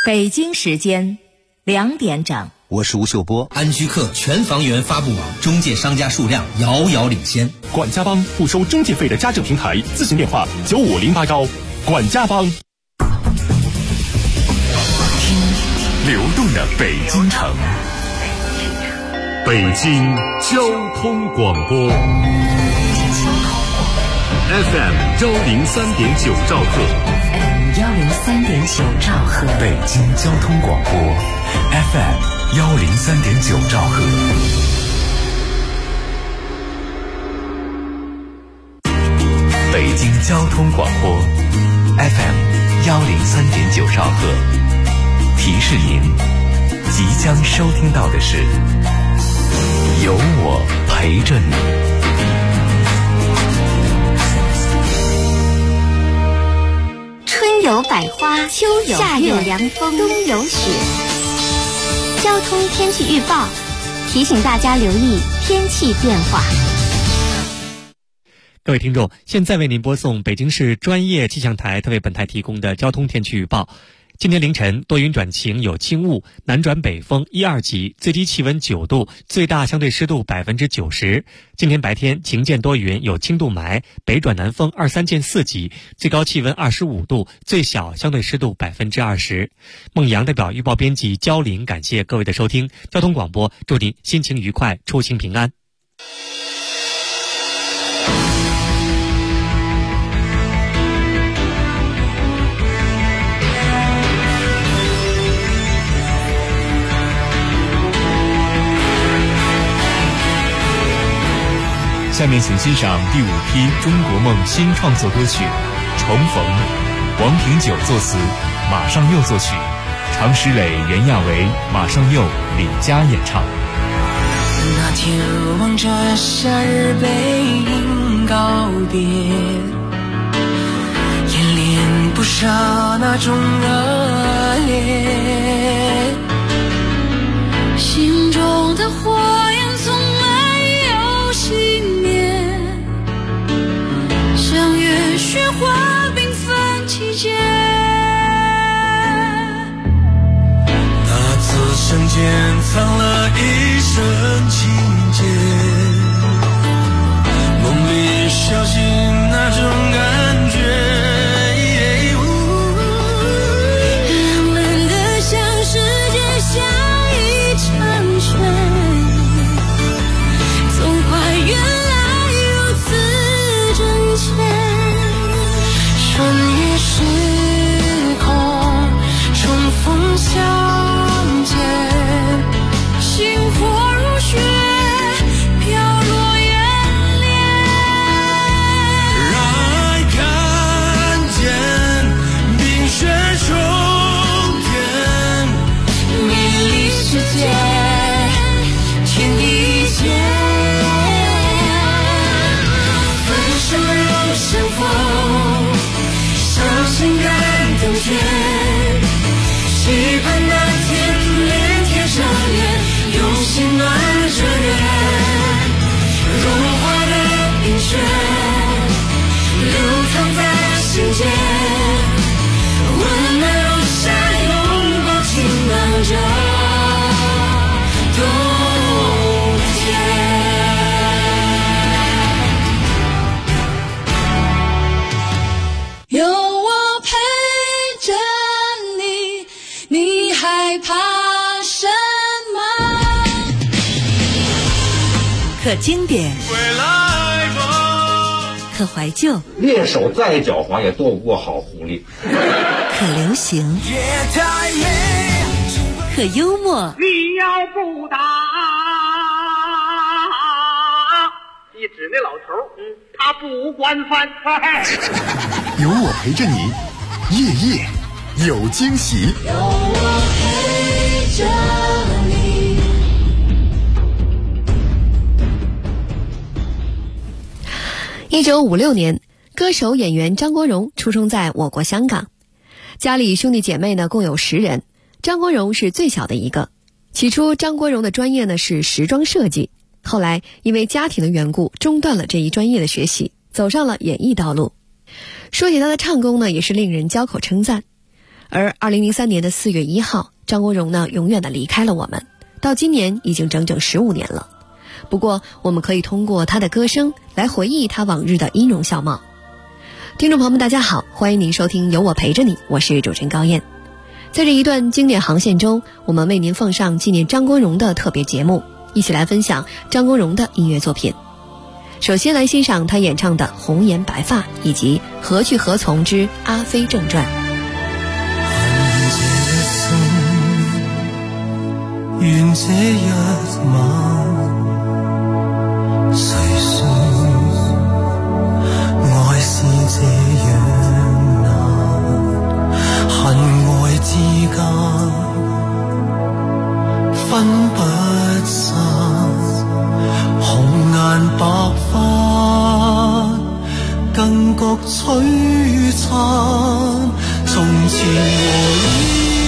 北京时间2点整。 我是吴秀波。 安居客全房源发布网中介商家数量遥遥领先。 管家帮不收中介费的家政平台，咨询电话95089。管家帮。听流动的北京城，北京交通广播 FM103.9兆赫 103.9兆赫， 北京交通广播 FM103.9兆赫。北京交通广播 FM103.9兆赫，提示您即将收听到的是有我陪着你。 春有百花，秋有夏有凉风，冬有雪。交通天气预报提醒大家留意天气变化。 各位听众，现在为您播送北京市专业气象台特为本台提供的交通天气预报。今天凌晨多云转晴，有轻雾，南转北风1、2级，最低气温9度，最大相对湿度90%。今天白天晴间多云，有轻度霾，北转南风2、3见4级，最高气温25度，最小相对湿度20%。孟阳代表预报编辑焦林，感谢各位的收听。交通广播，祝您心情愉快，出行平安。 下面请欣赏第5批中国梦新创作歌曲《重逢》，王平久作词，马上佑作曲，常石磊、袁娅维、马上佑、李佳演唱。 那天望着夏日背影告别，演练不少那种热烈，心中的火焰从没有熄灭，像月雪花缤纷季节。 那次相见藏了一生情节，梦里小心那种感觉， 浪漫的像世界下一场雪，总怪原来如此真切。穿越时空，重逢相见，星火如雪，飘落眼帘。 让爱看见冰雪重天， 美丽世界，天地间。分手又相逢，相信感动天，期盼那天连天上脸，用心暖着人。融化的冰雪流淌在心间，温暖如夏拥抱，晴朗着冬天。有我陪着你，你害怕什么？ 可经典， 归来吧。 可怀旧， 猎手再狡猾也躲不过好狐狸。 可流行， 夜太美， 可幽默， 你要不打，一指那老头，他不惯犯。 有我陪着你，夜夜有惊喜。 有我陪着你。 1956年，歌手演员张国荣出生在我国香港，家里兄弟姐妹呢共有10人，张国荣是最小的一个。起初张国荣的专业呢是时装设计，后来因为家庭的缘故中断了这一专业的学习，走上了演艺道路。说起他的唱功呢，也是令人交口称赞。 而2003年的4月1号，张国荣呢永远的离开了我们，到今年已经整整15年了。不过我们可以通过他的歌声来回忆他往日的音容笑貌。听众朋友们大家好，欢迎您收听有我陪着你，我是主持人高燕。在这一段经典航线中，我们为您奉上纪念张国荣的特别节目，一起来分享张国荣的音乐作品。首先来欣赏他演唱的《红颜白发》以及《何去何从之阿飞正传》。 願這一晚誰說愛是這樣難，恨愛之間分不散，紅顏白髮更覺璀璨，從前和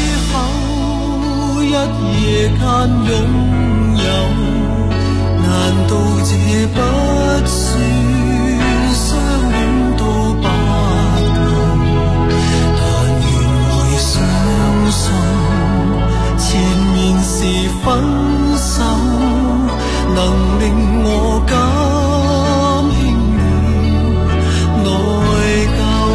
一夜間擁有，難道這不算相戀到白頭？但願會相信前面是分手，能令我減輕了內疚。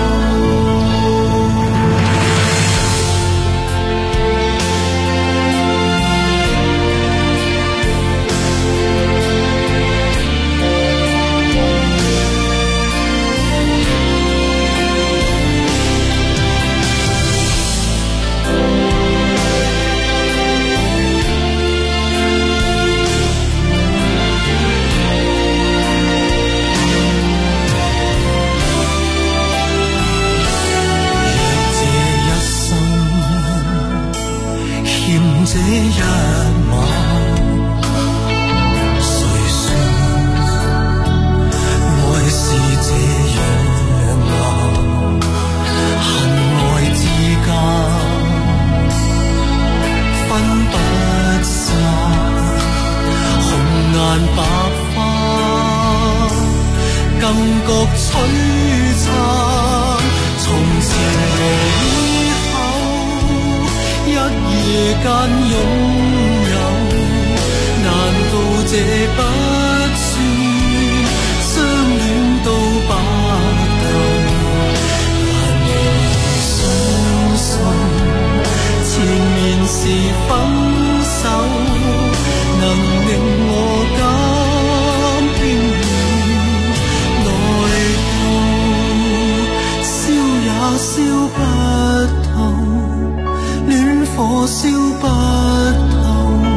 這一晚誰說愛是這樣難，恨愛之間分不散，紅顏白髮更覺璀璨，從前和一夜間擁有，難道這不算相戀到白頭？但願相信前面是分手，能令我減輕了內疚，燒也燒不透，戀火燒不透，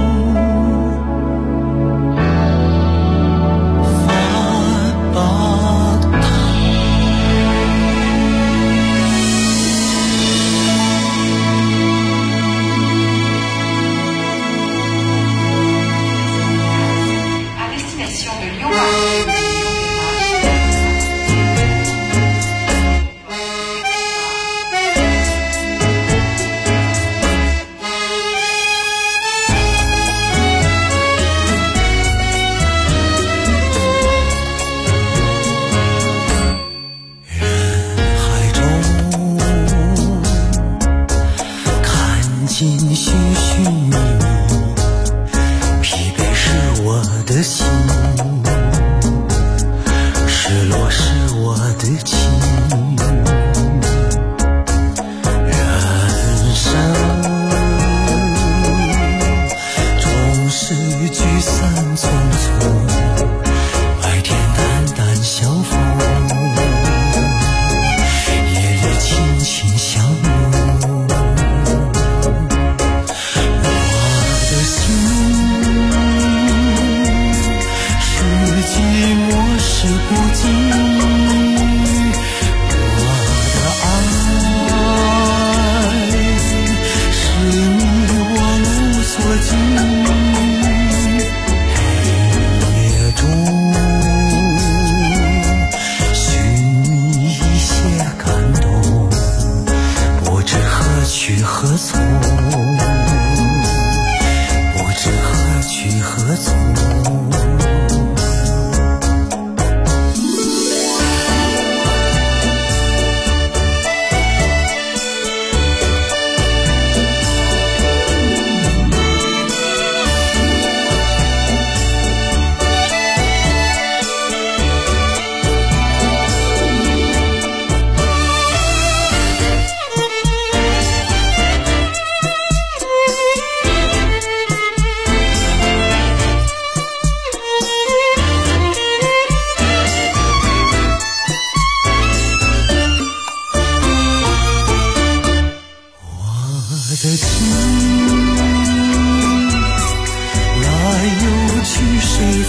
發白頭。 À destination de Lyon-Marseille.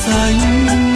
在意。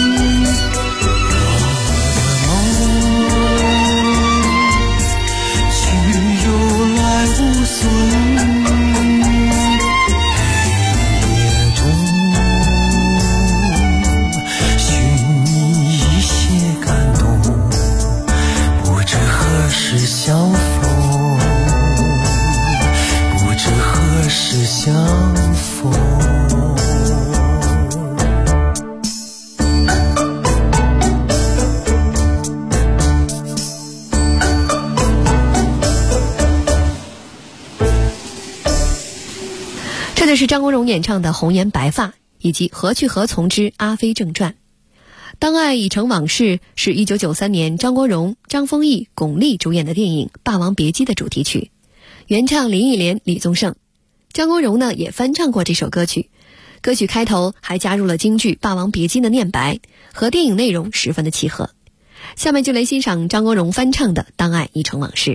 这是张国荣演唱的《红颜白发》，以及《何去何从之阿飞正传》。当爱已成往事是1993年张国荣、张丰毅、巩俐主演的电影《霸王别姬》的主题曲，原唱林忆莲、李宗盛。张国荣呢也翻唱过这首歌曲，歌曲开头还加入了京剧《霸王别姬》的念白，和电影内容十分的契合。下面就来欣赏张国荣翻唱的《当爱已成往事》。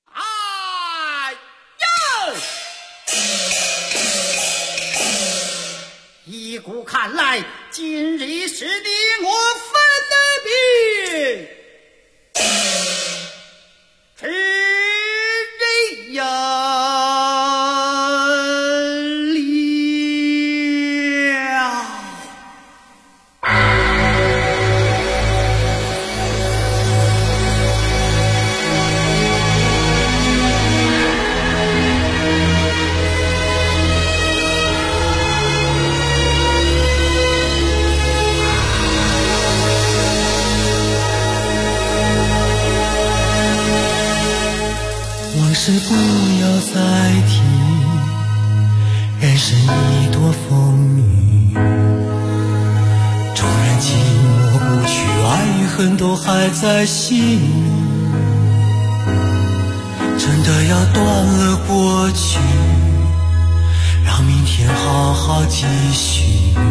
依古看来，今日是你我分的别，是人呀。 是不要再提，人生一多风雨，纵然寂寞不去，爱与恨都还在心里。真的要断了过去，让明天好好继续，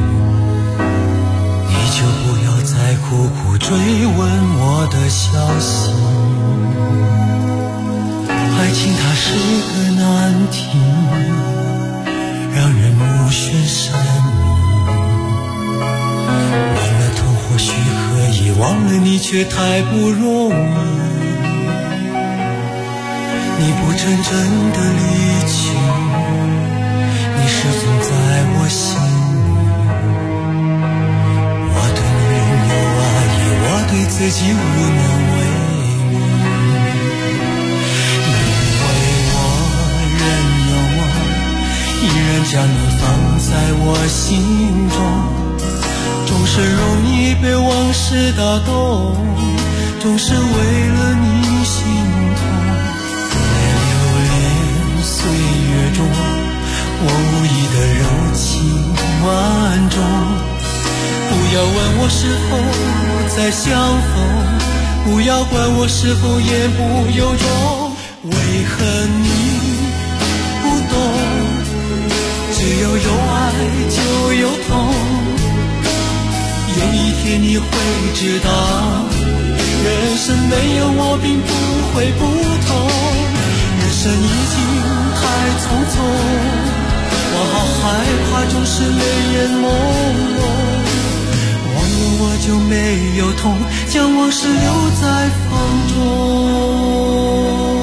你就不要再苦苦追问我的消息。爱情它是个难题，让人目眩神迷。忘了痛或许可以，忘了你却太不容易。你不真正的离去，你始终在我心里。我对你仍有爱意，我对自己无能为力。依然将你放在我心中，总是容易被往事打动，总是为了你心痛。在流连岁月中，我无意的柔情万种。不要问我是否再相逢，不要管我是否言不由衷，为何你不懂？只有有爱就有痛，有一天你会知道，人生没有我并不会不同。人生已经太匆匆，我好害怕总是泪眼朦胧。忘了我就没有痛，将往事留在风中。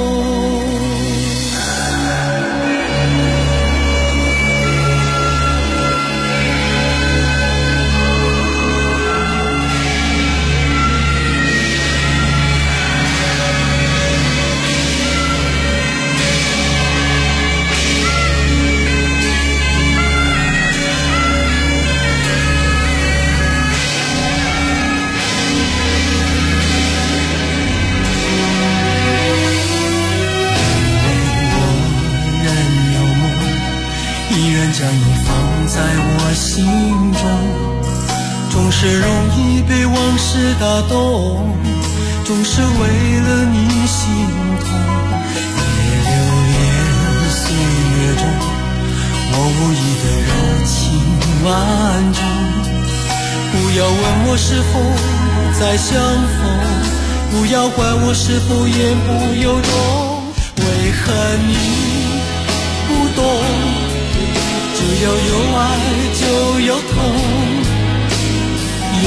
将你放在我心中，总是容易被往事打动，总是为了你心痛。也流连岁月中，我无意的柔情万种。不要问我是否再相逢，不要管我是否言不由衷，为何你不懂？只要有爱就有痛，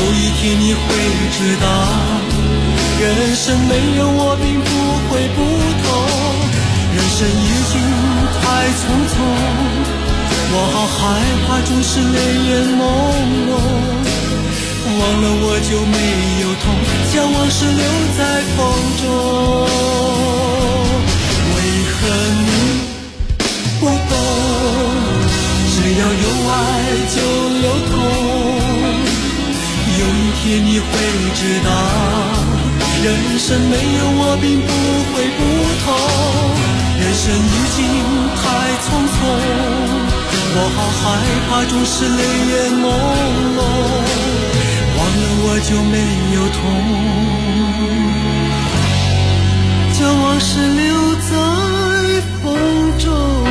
一天你会知道，人生没有我并不会不同。人生已经太匆匆，我好害怕总是泪眼朦胧。忘了我就没有痛，将往事留在风中。为何你不懂？只要有爱就有痛。有一天你会知道，人生没有我并不会不同。人生已经太匆匆，我好害怕总是泪眼朦胧。忘了我就没有痛，将往事留在风中。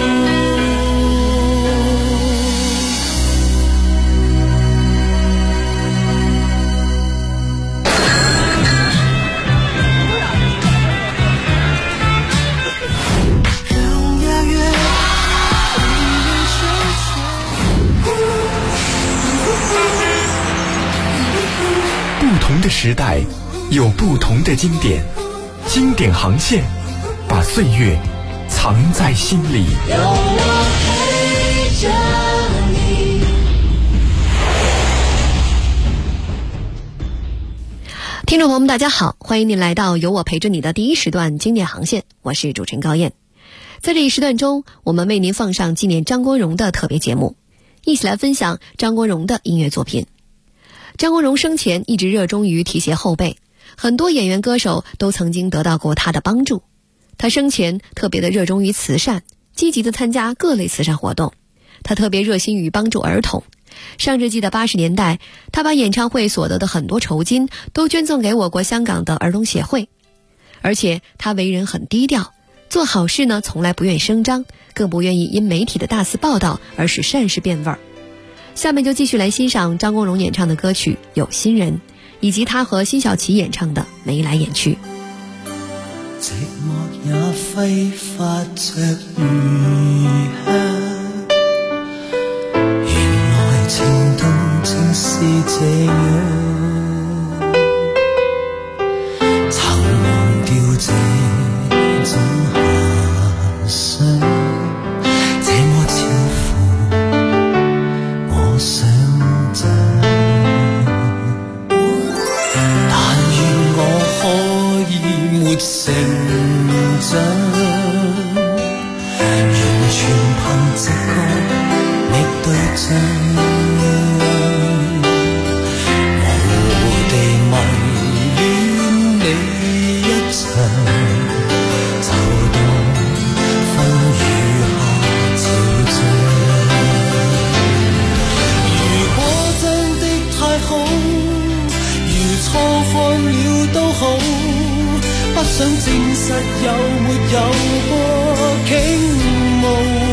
不同的时代有不同的经典，经典航线把岁月藏在心里。有我陪着你。听众朋友们大家好，欢迎您来到有我陪着你的第一时段经典航线，我是主持人高燕。在这一时段中，我们为您放上纪念张国荣的特别节目，一起来分享张国荣的音乐作品。张国荣生前一直热衷于提携后辈，很多演员歌手都曾经得到过他的帮助。他生前特别的热衷于慈善，积极的参加各类慈善活动。他特别热心于帮助儿童。上世纪的80年代，他把演唱会所得的很多酬金都捐赠给我国香港的儿童协会。而且他为人很低调，做好事呢从来不愿声张，更不愿意因媒体的大肆报道而使善事变味儿。下面就继续来欣赏张国荣演唱的歌曲《有心人》，以及他和辛晓琪演唱的《眉来眼去》。 寂寞也揮發着餘香，原來情動正是這樣，曾忘掉這種遐想，這麼超乎我想象，但願我可以沒成長，完全憑直覺覓對象，無地迷戀你一場，就當風雨下潮漲。如果真的太好，如錯看了都好，不想證實有沒有過傾慕，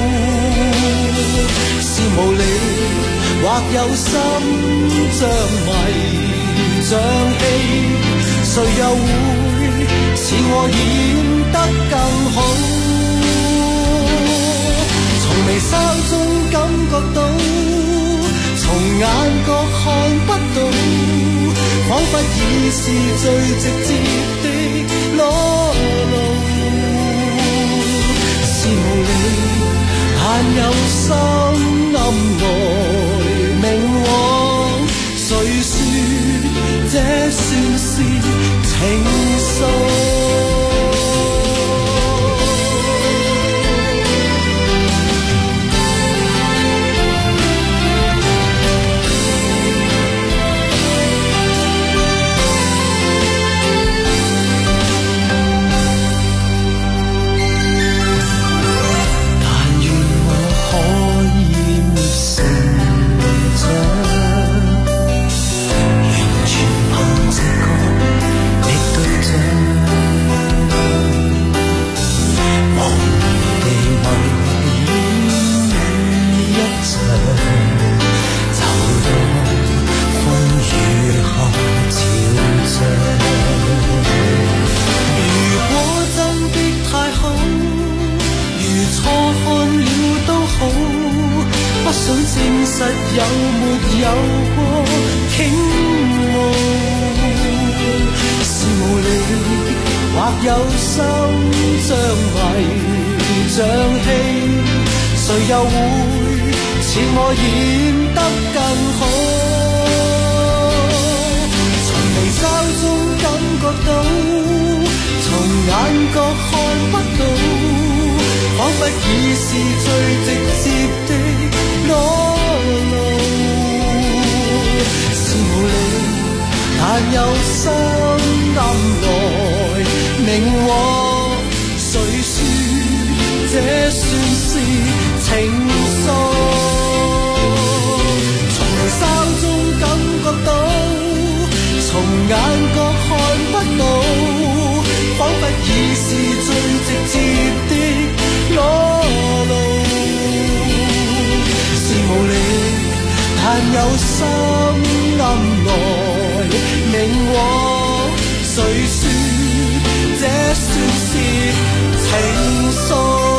是無理或有心像迷像戲，誰又會似我演得更好？從微笑中感覺到，從眼角看不到，彷彿已是最直接的裸露，是無理，但有心暗來明往，誰說這算是情愫？完全憑直覺覓對象。 有心像迷像戲，誰又會似我演得更好？從微笑中感覺到，從眼角看不到，彷彿已是最直接的裸露。是無力，但有心暗來明和，誰說這算是情愫？從微笑中感覺到，從眼角看不到，彷彿已是最直接的裸露。是無力，但有心暗來明和，誰說這算是情愫？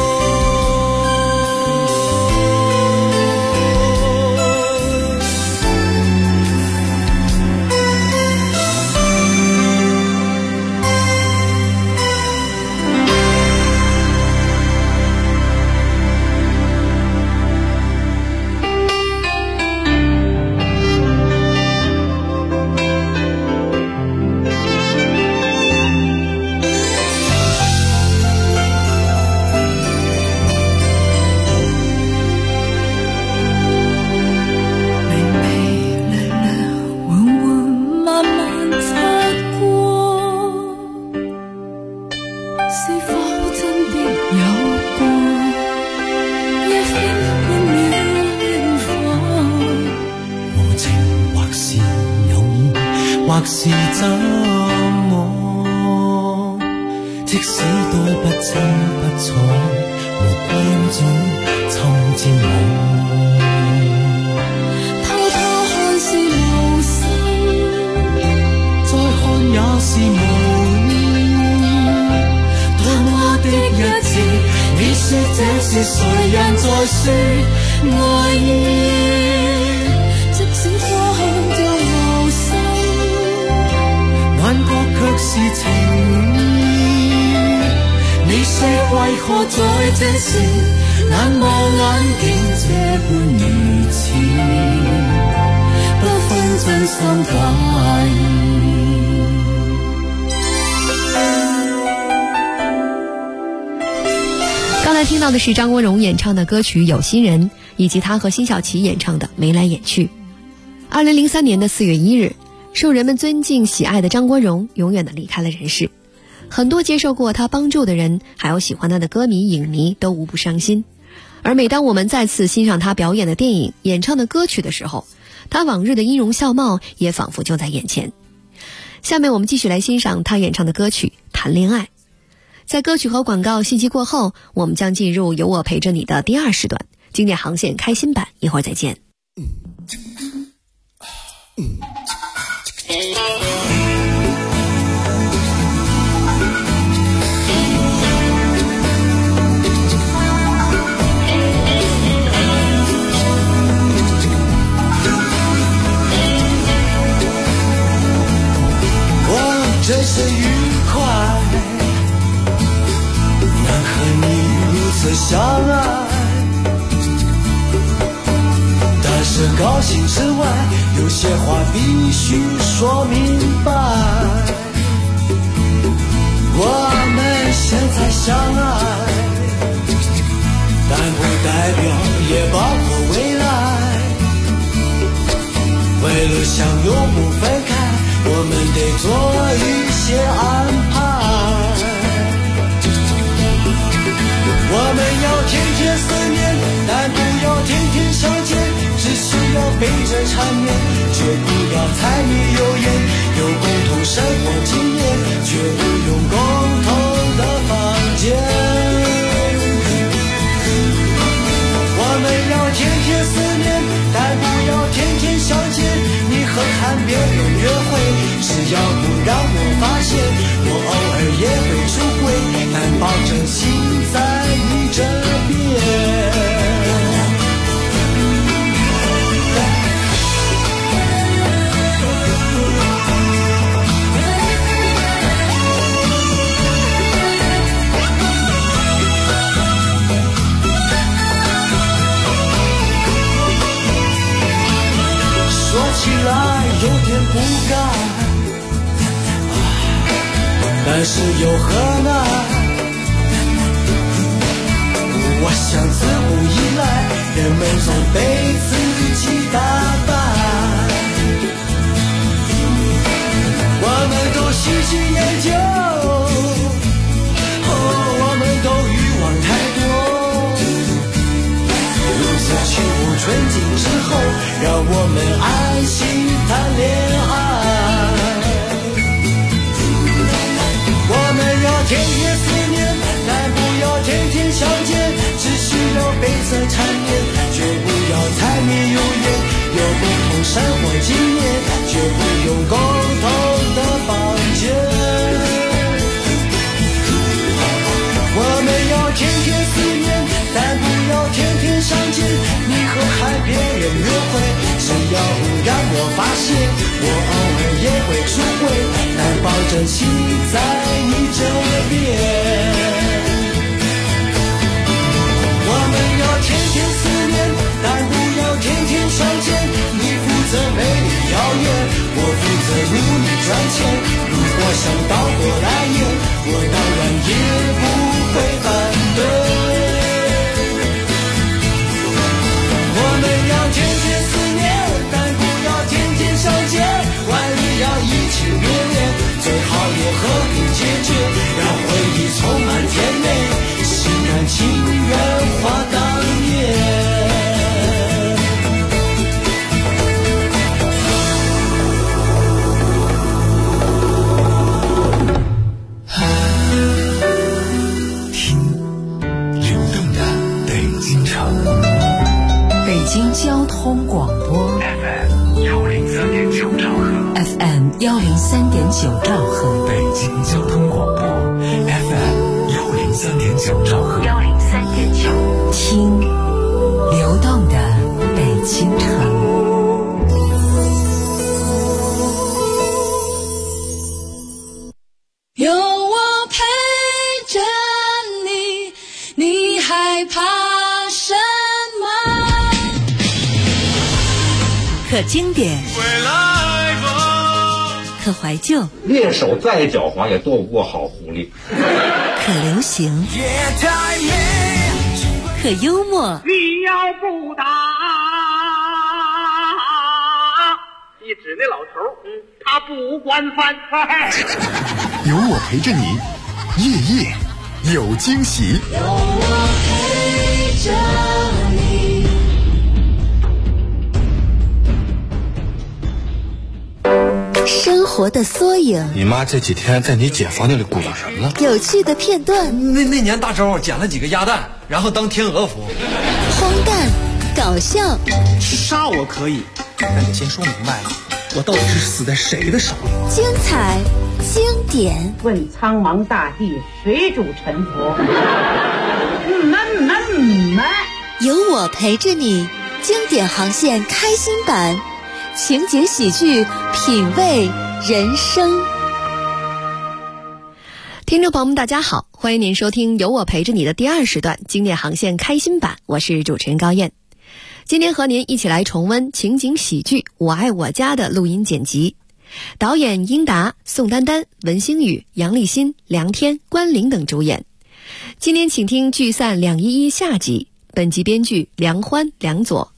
或是怎麼，即使多不清不楚，目光中侵佔我，偷偷看是無心，再看也是無意。當我的日子，你說這是誰人在說愛意？即使多看就無心，眼角卻是情意。你說為何在這時眼望眼竟這般如此，不分真心假意。 刚才听到的是张国荣演唱的歌曲《有心人》，以及他和辛晓琪演唱的《眉来眼去》。2003年的4月1日，受人们尊敬喜爱的张国荣永远的离开了人世。很多接受过他帮助的人，还有喜欢他的歌迷影迷都无不伤心。而每当我们再次欣赏他表演的电影、演唱的歌曲的时候，他往日的音容笑貌也仿佛就在眼前。下面我们继续来欣赏他演唱的歌曲《谈恋爱》。在歌曲和广告信息过后，我们将进入有我陪着你的第2时段，经典航线开心版，一会儿再见。 真是愉快，能和你如此相爱，但是高兴之外，有些话必须说明白。我们现在相爱，但不代表也包括未来。为了相拥不分开，我们得做一些安排。我们要天天思念，但不要天天相见，只需要背着缠绵，绝不要柴米油盐，有共同生活经验，却不用共同的房间。我们要天天思念，但不要天天相见，你和看别人约会，只要不让我发现，我偶尔也会出轨，但保证心在你这边。 不敢，但是又何难？我想自古以来，人们总被自己打扮。我们都喜新厌旧，我们都欲望太多。如此去无春尽之后，让我们安心谈恋爱。我们要天天思念，但不要天天相见，只需要彼此缠绵，绝不要柴米油盐，有共同生活经验，绝不用共同的房间。我们要天天思念，但不要天天相见，你和海边人约会，只要不让我发现，我偶尔也会出轨，但保证心在你这边。我们要天天思念，但不要天天相见，你负责美丽遥远，我负责努力赚钱，如果想倒过来演，我当然也不会反对。我们要天天思念，但不要天天相见，万一要一起恋恋，最好也和平解决，让回忆充满甜美，心甘情愿话当年。 北京交通广播 FM 103.9兆赫 FM 103.9兆赫， 北京交通广播 FM 103.9兆赫 103.9，听流动的北京城。 有我陪着你，你害怕什么？ 可经典，可怀旧， 猎手再狡猾也躲不过好狐狸。 可流行，可幽默。 你要不打，一指那老头，他不惯犯。 有我陪着你，夜夜有惊喜。 有我陪着你。 生活的缩影， 你妈这几天在你姐房间里鼓捣什么了？ 有趣的片段。 那年大周捡了几个鸭蛋，然后当天鹅服。 荒诞，搞笑。 杀我可以，但得先说明白了，我到底是死在谁的手里？ 精彩，经典。 问苍茫大地，谁主沉浮？ 有我陪着你，经典航线开心版。情景喜剧，品味人生。 听众朋友们大家好，欢迎您收听有我陪着你的第2时段经典航线开心版，我是主持人高燕。今天和您一起来重温情景喜剧《我爱我家》的录音剪辑，导演英达、宋丹丹、文星宇、杨立新、梁天、关凌等主演。今天请听聚散211下集，本集编剧梁欢、梁左。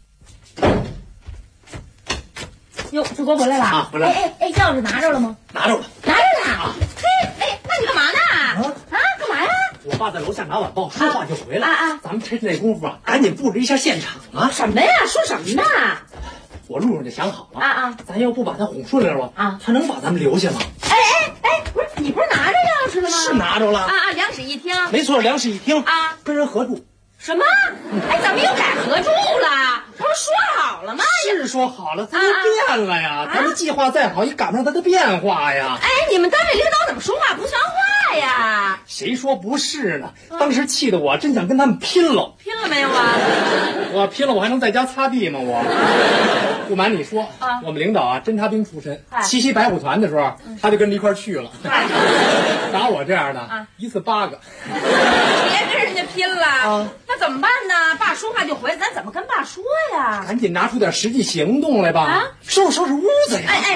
哟，志国回来了啊！回来了。 钥匙拿着了吗？ 拿着了。 拿着了。嘿，那你干嘛呢？干嘛呀？ 我爸在楼下拿晚报，说话就回来。咱们趁这功夫赶紧布置一下现场啊！ 什么呀？说什么呢？ 我路上就想好了咱要不把他哄顺溜了他能把咱们留下吗？ 不是你不是拿着钥匙了吗？ 是拿着了两室一厅。 没错，两室一厅跟人合住。 什么？怎么又改合住了？不是说好了吗？ 是说好了，咱就变了呀！咱们计划再好，也赶不上它的变化呀！ 你们单位领导怎么说话不像话呀？ 谁说不是呢？当时气得我真想跟他们拼了。 拼了没有啊？ 我拼了，我还能在家擦地吗？我不瞒你说我们领导侦察兵出身，7七白虎团的时候他就跟着一块去了。打我这样的，一次8个。 别跟人家拼了，那怎么办呢？爸说话就回，咱怎么跟爸说呀？ 赶紧拿出点实际行动来吧！啊，收拾收拾屋子呀！ 哎，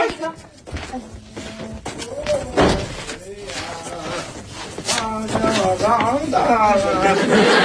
长大了，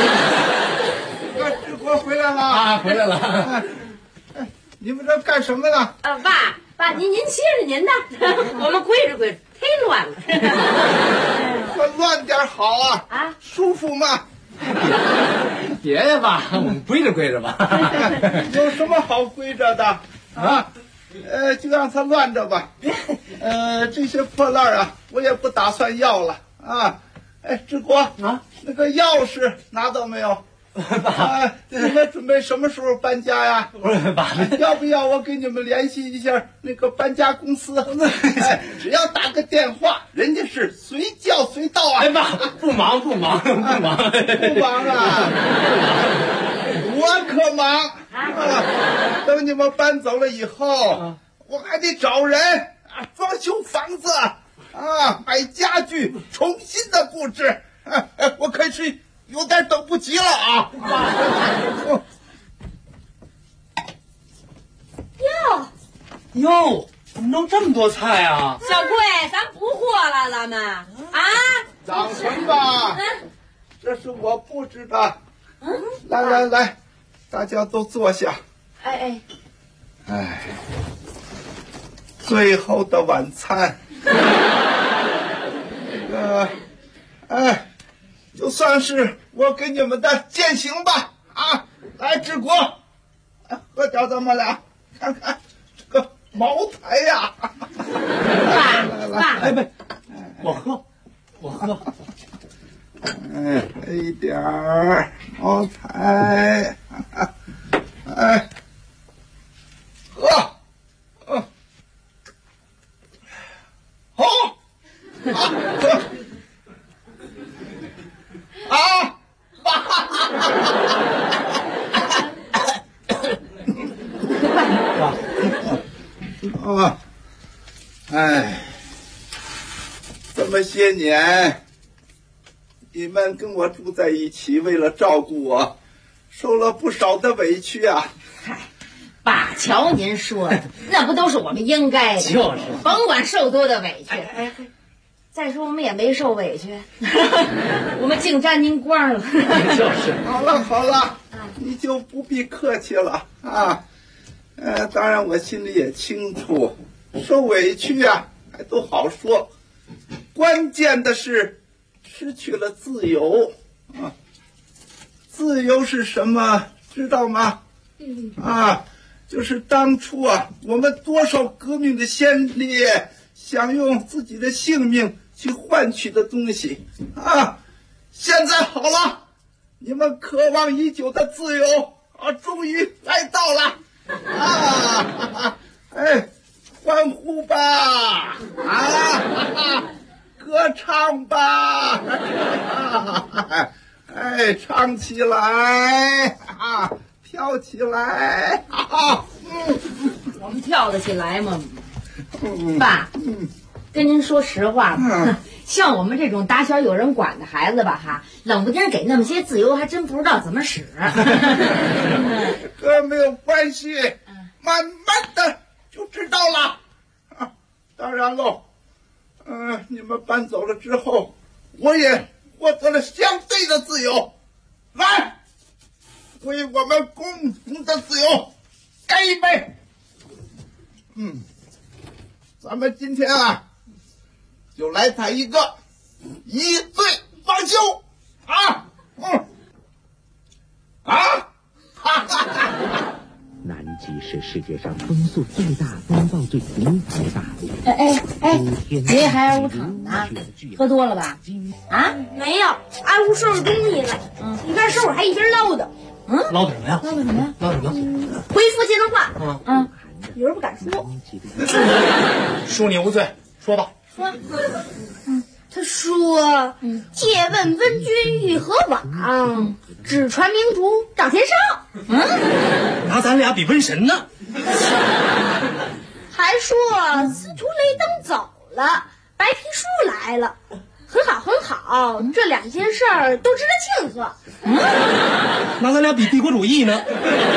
志国回来了啊，回来了。 你们这干什么呢？ 爸，您歇着您的，我们归置归置，忒乱了。 可乱点好啊！啊，舒服吗？ 别呀，爸，我们归着归着吧。 有什么好归着的啊？就让它乱着吧。这些破烂啊，我也不打算要了啊。志国啊，那个钥匙拿到没有？爸，你们准备什么时候搬家呀？ 不是爸， 要不要我给你们联系一下那个搬家公司？只要打个电话，人家是随叫随到啊！ 爸，不忙啊！ 我可忙啊！等你们搬走了以后，我还得找人装修房子买家具，重新的布置。我可是有点等不及了啊！ 哟，怎么弄这么多菜啊？ 小贵，咱不货了，咱们啊！ 掌声吧！这是我布置的。来，大家都坐下。 哎， 最后的晚餐。就算是我给你们的践行吧啊！来，志国，喝点咱们俩，看看这个茅台呀！ 爸， 我喝。 喝一点儿茅台，喝，好，喝。这么些年，你们跟我住在一起，为了照顾我，受了不少的委屈啊！ 爸，瞧您说的，那不都是我们应该的？ 就是， 甭管受多大委屈。再说我们也没受委屈，我们净沾您光了。 就是。 好了，你就不必客气了啊。当然我心里也清楚，受委屈啊还都好说，关键的是失去了自由啊。自由是什么？知道吗？就是当初我们多少革命的先烈想用自己的性命去换取的东西现在好了，你们渴望已久的自由终于来到了欢呼吧歌唱吧唱起来跳起来我们跳得起来吗？爸，跟您说实话吧，像我们这种打小有人管的孩子吧，冷不丁给那么些自由，还真不知道怎么使。 这没有关系，慢慢的就知道了。当然喽，你们搬走了之后，我也获得了相对的自由。来，为我们共同的自由干一杯！咱们今天就来谈一个一醉方休南极是世界上风速最大、风暴最频繁的大陆。 爷爷还爱屋躺呢，喝多了吧？ 没有，爱屋收拾东西呢。一边收拾还一边唠叨。 唠叨什么呀？ 回父亲的话。有人不敢说。 恕你无罪，说吧。 说。他说：“借问温君欲何往？只传明烛照天上。” 拿咱俩比瘟神呢。 还说司徒雷登走了，白皮书来了。 很好很好，这2件事儿都值得庆贺。 那咱俩比帝国主义呢？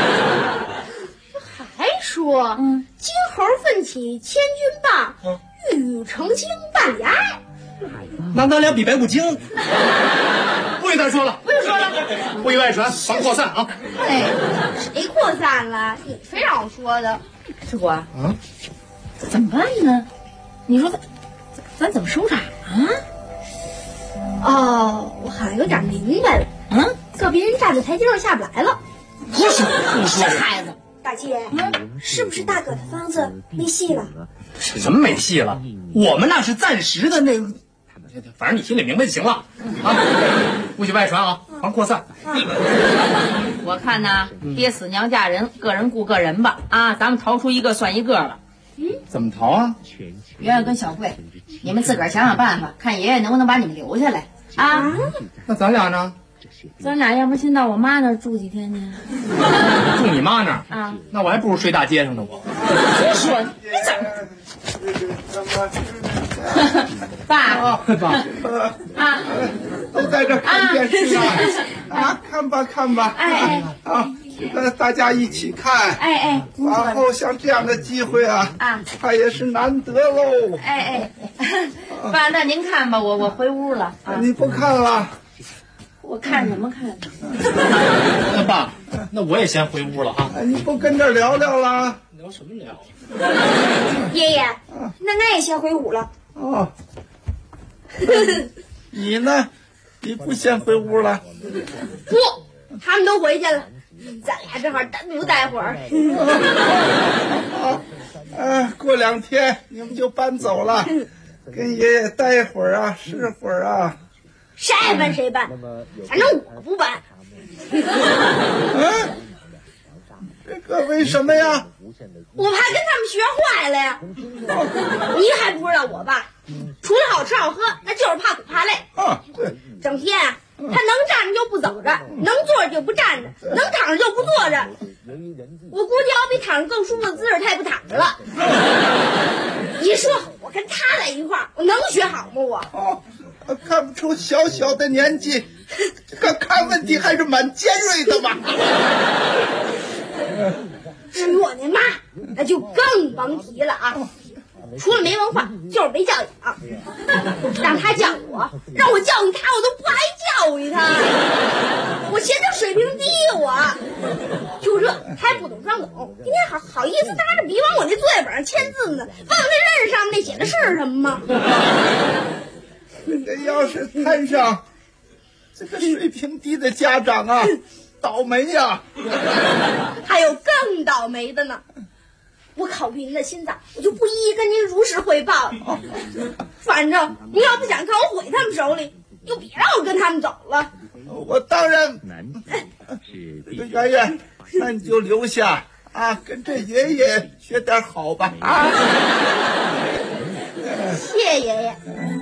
还说，金猴奋起千钧棒，玉宇澄清万里爱。 那咱俩比白骨精。不许再说了， 不许说了， 不许外传，防扩散啊！ 哎，谁扩散了？你非让我说的。师傅啊，怎么办呢？你说咱怎么收场啊？哦，我好像有点明白了。个别人站在台阶上下不来了。 不是， 这孩子，大姐，是不是大哥的房子没戏了？ 什么没戏了？我们那是暂时的那个，反正你心里明白就行了啊！不许外传啊，防扩散。 我看呢，爹死娘嫁人，个人顾个人吧。啊，咱们逃出一个算一个了。 怎么逃啊？ 圆圆跟小贵，你们自个儿想想办法，看爷爷能不能把你们留下来啊？ 那咱俩呢？ 咱俩要不先到我妈那儿住几天去？ 住你妈那儿啊？ 那我还不如睡大街上呢。我别说你怎么？爸都在这看电视啊！看吧看吧，大家一起看。往后像这样的机会它也是难得喽。 爸，那您看吧，我回屋了。 你不看了？ 我看什么看？ 那爸，那我也先回屋了啊！ 你不跟这聊聊了？ 聊什么聊？ 爷爷，那俺也先回屋了。 哦，你呢？你不先回屋了？ 不，他们都回去了，咱俩正好单独待会儿。 过2天你们就搬走了，跟爷爷待会儿啊，是会儿啊。 谁爱搬谁搬，反正我不搬。 这个为什么呀？ 我怕跟他们学坏了呀。你还不知道我爸，除了好吃好喝，那就是怕苦怕累。 对， 整天他能站着就不走着，能坐着就不站着，能躺着就不坐着。我估计要比躺着更舒服的姿势，他也不躺着了。你说我跟他在一块儿，我能学好吗？我看不出小小的年纪，这个看问题还是蛮尖锐的嘛。 至于我那妈，那就更甭提了啊！除了没文化，就是没教养。让她教育我，让我教育她，我都不爱教育她。我嫌她水平低，我就这还不懂装懂，今天好意思拿着笔往我那作业本上签字呢？忘了那认上面那写的是什么吗？ 这要是摊上这个水平低的家长啊，倒霉呀！ 还有更倒霉的呢。我考虑您的心脏，我就不一一跟您如实汇报了。反正您要不想看我毁他们手里，就别让我跟他们走了。 我当然。这个圆圆，那你就留下啊，跟这爷爷学点好吧啊！ 谢爷爷。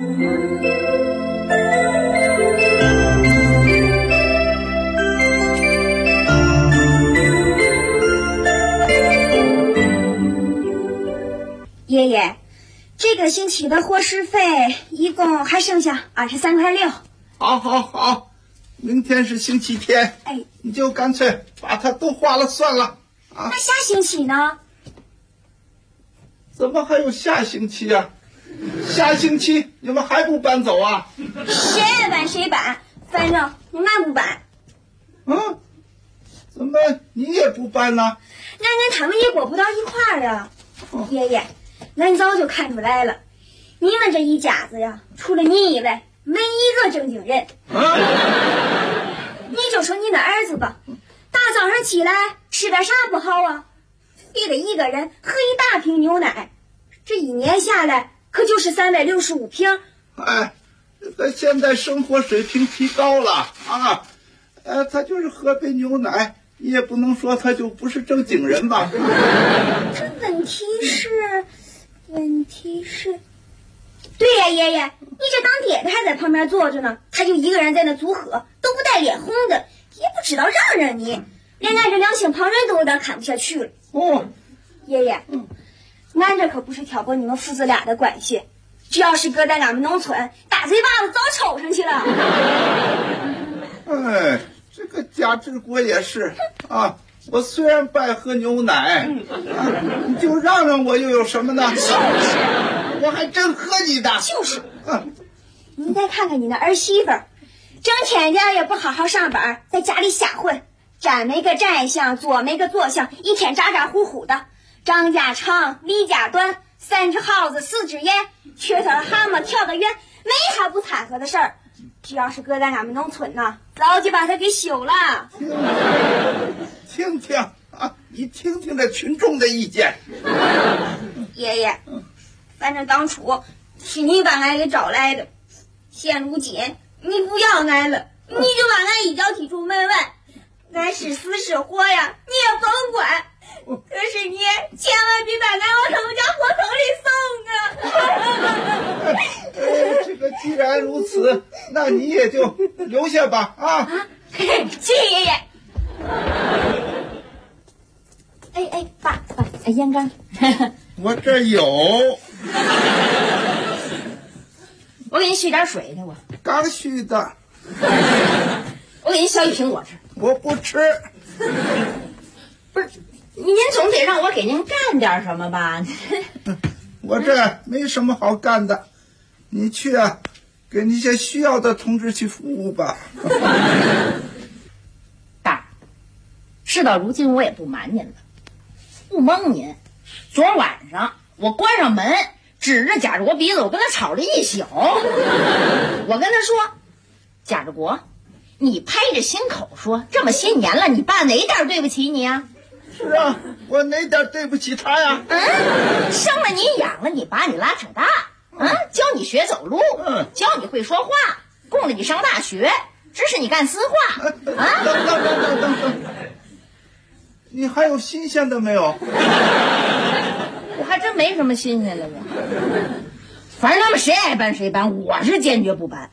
爷爷，这个星期的伙食费一共还剩下23.6块。 好，明天是星期天，你就干脆把它都花了算了啊。 那下星期呢？ 怎么还有下星期啊？下星期你们还不搬走啊？ 谁爱搬谁搬，反正俺不搬。 怎么你也不搬呢？ 那跟他们也过不到一块儿啊。爷爷，俺早就看出来了，你们这一家子呀，除了你以外，没一个正经人。你就说你那儿子吧，大早上起来吃点啥不好啊？非得一个人喝一大瓶牛奶，这一年下来可就是365瓶。 现在生活水平提高了啊，他就是喝杯牛奶，你也不能说他就不是正经人吧？ 这问题是，对呀，爷爷，你这当爹的还在旁边坐着呢，他就一个人在那组合，都不带脸红的，也不知道让你，连俺这两性旁人都有点看不下去了。爷爷，俺这可不是挑拨你们父子俩的关系， 只要是搁在俺们农村，大嘴巴子早抽上去了。 哎，这个贾志国也是啊。我虽然不爱喝牛奶，你就让我又有什么呢？就是，我还真喝你的。 就是，你再看看你那儿媳妇儿，整天家也不好好上班，在家里瞎混，站没个站相，坐没个坐相，一天咋咋呼呼的。张家长，李家短，3只耗子4只眼，缺条蛤蟆跳得远，没啥不掺和的事儿。只要是搁在俺们农村呐，早就把他给休了。 听听啊，你听听这群众的意见。 爷爷，反正当初是你把俺给找来的，现如今你不要俺了，你就把俺一脚踢出门外，俺是死是活呀，你也甭管。可是你千万别把俺往他们家火坑里送啊！ 这个既然如此，那你也就留下吧啊！ 谢谢爷爷。哎，爸，烟缸。 我这有。 我给你续点水去，我刚续的。 我给你削一苹果吃。 我不吃。 不是。您总得让我给您干点什么吧？ 我这没什么好干的，你去啊，给那些需要的同志去服务吧。 大，事到如今我也不瞒您了，不蒙您。昨晚上我关上门，指着贾志国鼻子，我跟他吵了一宿。我跟他说：“贾志国，你拍着心口说，这么些年了，你爸哪点对不起你啊？” 是啊，我哪点对不起他呀？ 生了你养了你，把你拉扯大，教你学走路，教你会说话，供着你上大学，指使你干私话。 等，你还有新鲜的没有？ 我还真没什么新鲜的呢。反正他们谁爱搬谁搬，我是坚决不搬。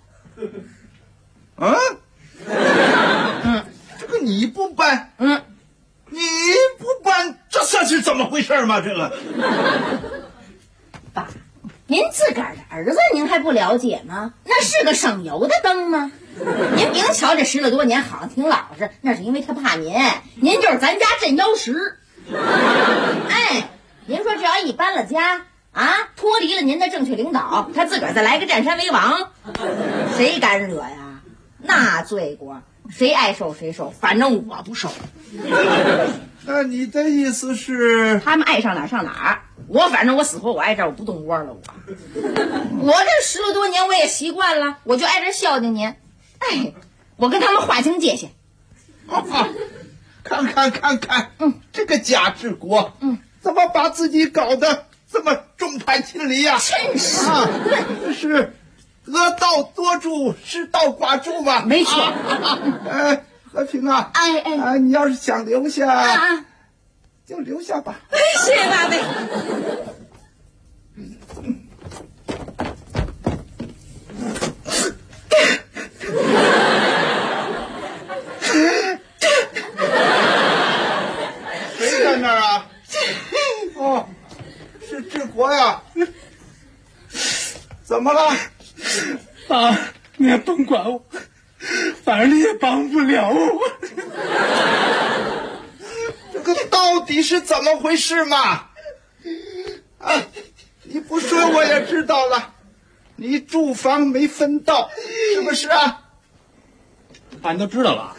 这个你不搬，你不搬，这算是怎么回事嘛？这个， 爸，您自个儿的儿子您还不了解吗？那是个省油的灯吗？您别瞧这10了多年好像挺老实，那是因为他怕您，您就是咱家镇妖石。哎，您说只要一搬了家啊，脱离了您的正确领导，他自个儿再来个占山为王，谁敢惹呀？那罪过谁爱受谁受，反正我不受。 那你的意思是， 他们爱上哪儿上哪儿，我反正我死活我挨这儿，我不动窝了。我这10了多年我也习惯了，我就挨这孝敬您。哎，我跟他们划清界限。 看，这个贾志国，怎么把自己搞得这么众叛亲离呀？ 真是这是得道多助，失道寡助嘛。 没错。 和平啊，你要是想留下，就留下吧。 谢谢爸爸。 谁在那儿啊？哦，是志国呀。怎么了？ 爸，你也甭管我，反正你也帮不了我。 这个到底是怎么回事嘛？你不说我也知道了，你住房没分到，是不是啊？ 爸，你都知道了。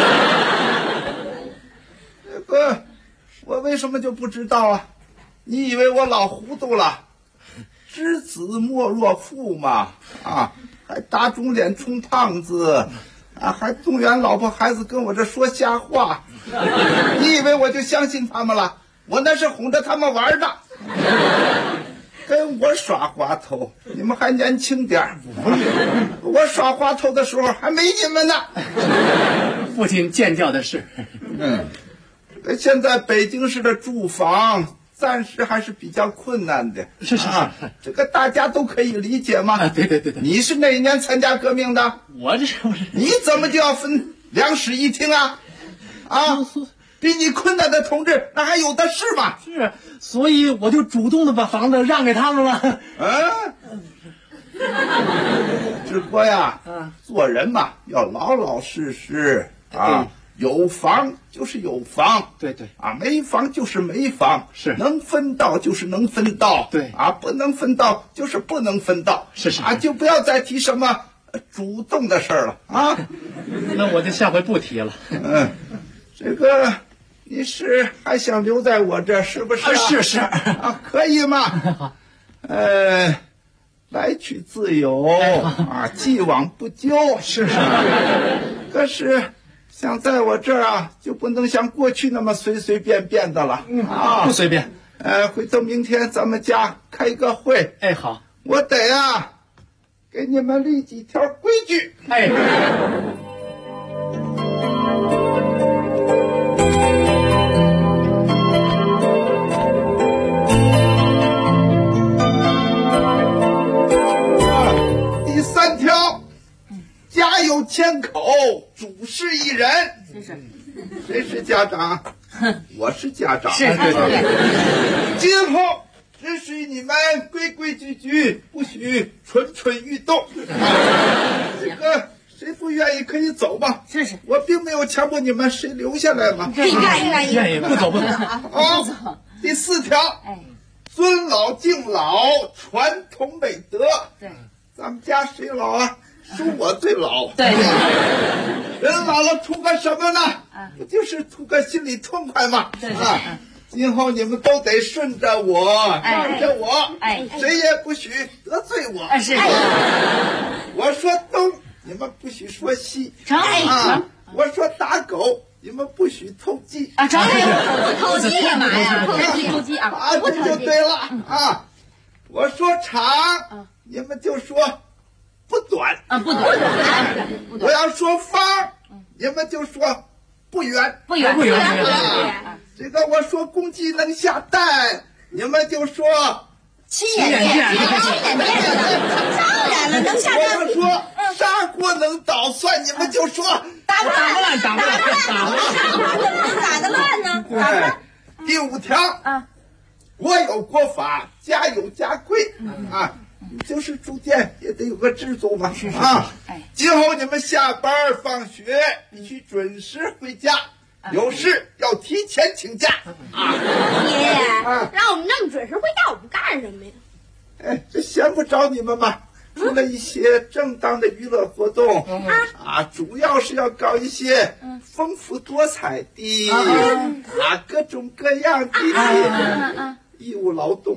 我为什么就不知道啊？你以为我老糊涂了？知子莫若父嘛，还打肿脸充胖子，还动员老婆孩子跟我这说瞎话。你以为我就相信他们了？我那是哄着他们玩的，跟我耍滑头。你们还年轻点我耍滑头的时候还没你们呢。 父亲见教的是。 现在北京市的住房暂时还是比较困难的。 是， 这个大家都可以理解嘛。 对。 你是哪一年参加革命的？ 我这是不是？ 你怎么就要分2室1厅啊？比你困难的同志那还有的是嘛。 是，所以我就主动的把房子让给他们了。 只不过呀，做人嘛要老老实实啊。有房就是有房， 对啊，没房就是没房， 是能分到就是能分到， 对啊，不能分到就是不能分到， 是啊，就不要再提什么主动的事儿了啊。 那我就下回不提了。 这个你是还想留在我这是不是啊？ 是啊，可以吗？来去自由啊，既往不咎， 是。 可是。想在我这儿啊，就不能像过去那么随随便便的了啊！ 不随便。 回头明天咱们家开一个会。 好。 我得啊，给你们立几条规矩。第3条。家有千口，主事一人。谁是家长？我是家长。 是。 今后只许你们规规矩矩，不许蠢蠢欲动。这个谁不愿意可以走吧？ 是。 我并没有强迫你们谁留下来嘛。 愿意，不走。 好。第4条。尊老敬老，传统美德。 对。 咱们家谁老啊？属我最老。 对。 人老了图个什么呢？不就是图个心里痛快吗？ 对。 今后你们都得顺着我，让着我，谁也不许得罪我。 是。 我说东，你们不许说西。 成。 我说打狗，你们不许偷鸡。 成。偷鸡干嘛呀？偷鸡啊！ 这就对了啊。我说长，你们就说。不短不短。 我要说方，你们就说不远。 不远。 这个我说公鸡能下蛋，你们就说亲眼见。当然了，能下蛋。 我要说砂锅能捣蒜，你们就说打不烂。 打得烂呢？ 对。第5条国有国法，家有家规啊。就是住店也得有个制度嘛。今后你们下班放学必须准时回家，有事要提前请假。 爷爷，让我们那么准时回家，我们干什么呀？ 这闲不着你们嘛。除了一些正当的娱乐活动主要是要搞一些丰富多彩的各种各样的义务劳动。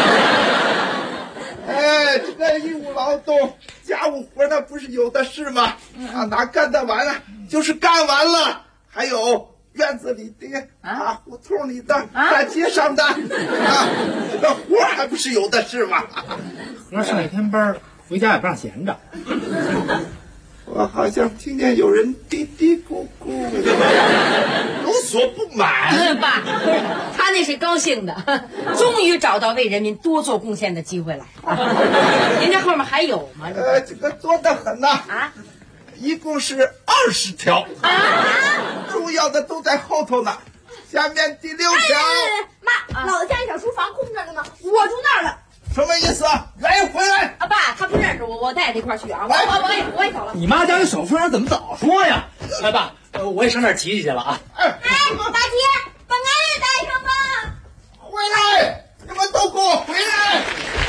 这个义务劳动家务活那不是有的是吗？哪干得完啊？就是干完了，还有院子里的胡同里的大街上的这个活还不是有的是吗？ 和上一天班回家也不让闲着。 我好像听见有人嘀嘀咕咕，有所不满。 爸，他那是高兴的，终于找到为人民多做贡献的机会来了。您这后面还有吗？ 这个多得很呐。一共是20条重要的都在后头呢。下面第6条。 妈，老家一小书房空着呢吗？我住那儿了。 什么意思啊？愿意回来？ 爸，他不认识我，我带他一块去啊。我也走了。 你妈家的手书上怎么早说呀？爸，我也上那儿骑去了啊。 大姐，把俺也带上吧。 回来，你们都给我回来！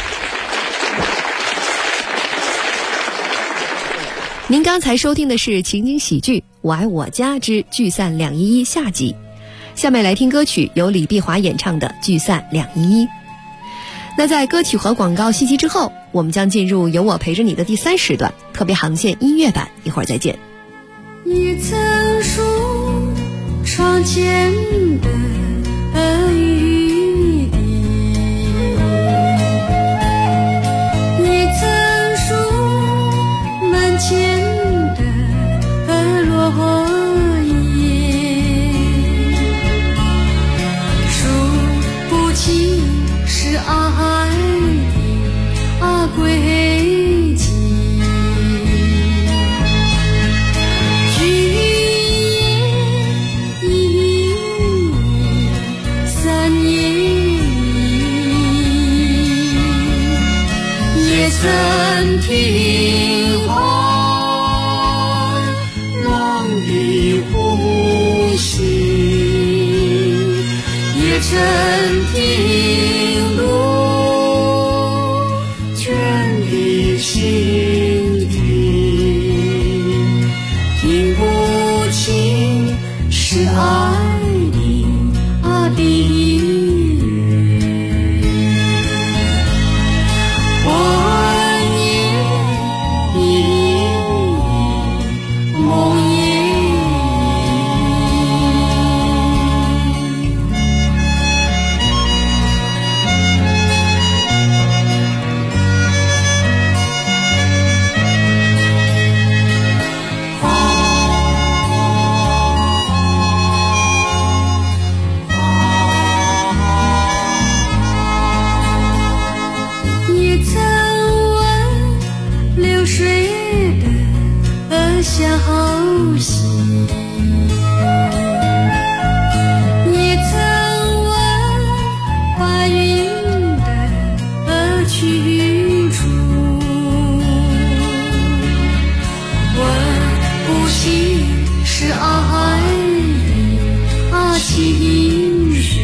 您刚才收听的是情景喜剧《我爱我家之聚散211》下集，下面来听歌曲，由李碧华演唱的《聚散211》。那在歌曲和广告信息之后，我们将进入有我陪着你的第3时段特别航线音乐版，一会儿再见。 一层树，窗前的雨滴，一层树，门前的落叶，数不清是爱的轨迹，聚也一也散也曾听海浪的呼吸，也曾听鹿圈的倾听，听不清是爱的比喻。万年梦魇。也曾问流水的消息，也曾问白云的去处，问不清是爱的情绪。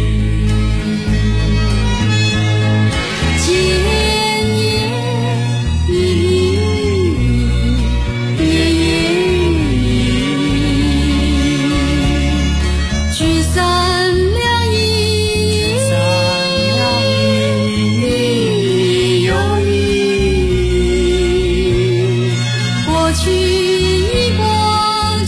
聚散两意，有意。过去已过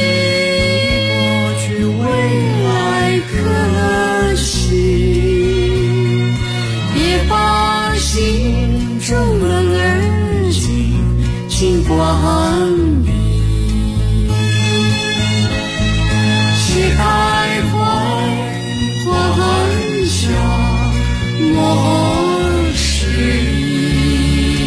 去，未来可期。别把心中的耳紧关闭，且开怀欢笑莫失意。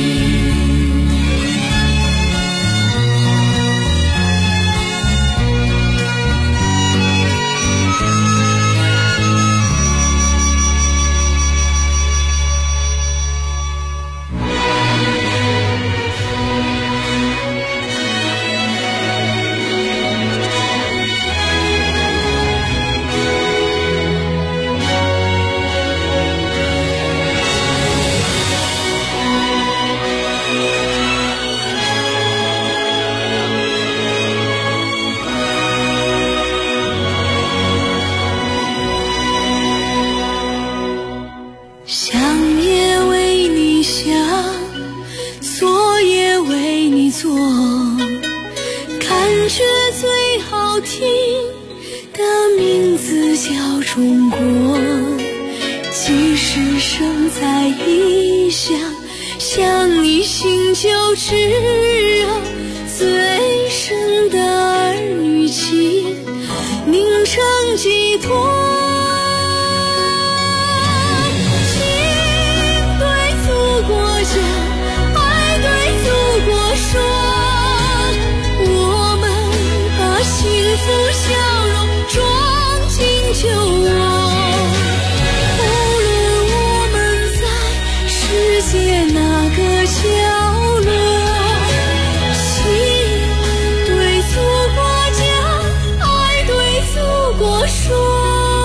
想也为你想，做也为你做，感觉最好听的名字叫中国。即使生在异乡，想你心就炙热，最深的儿女情凝成寄托。爱对祖国说，我们把幸福笑容装进酒窝。无论我们在世界哪个角落，心对祖国讲，爱对祖国说。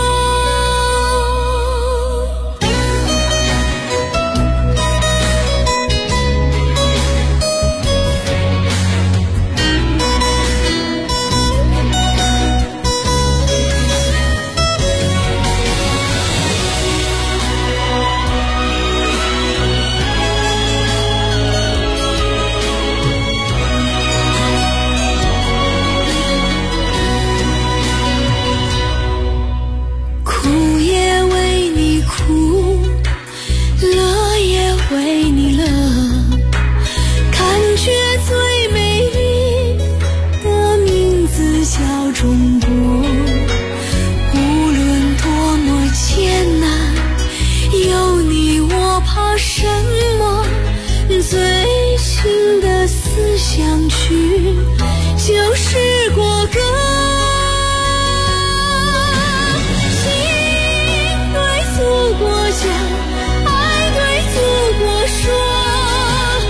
就是国歌，心对祖国讲，爱对祖国说，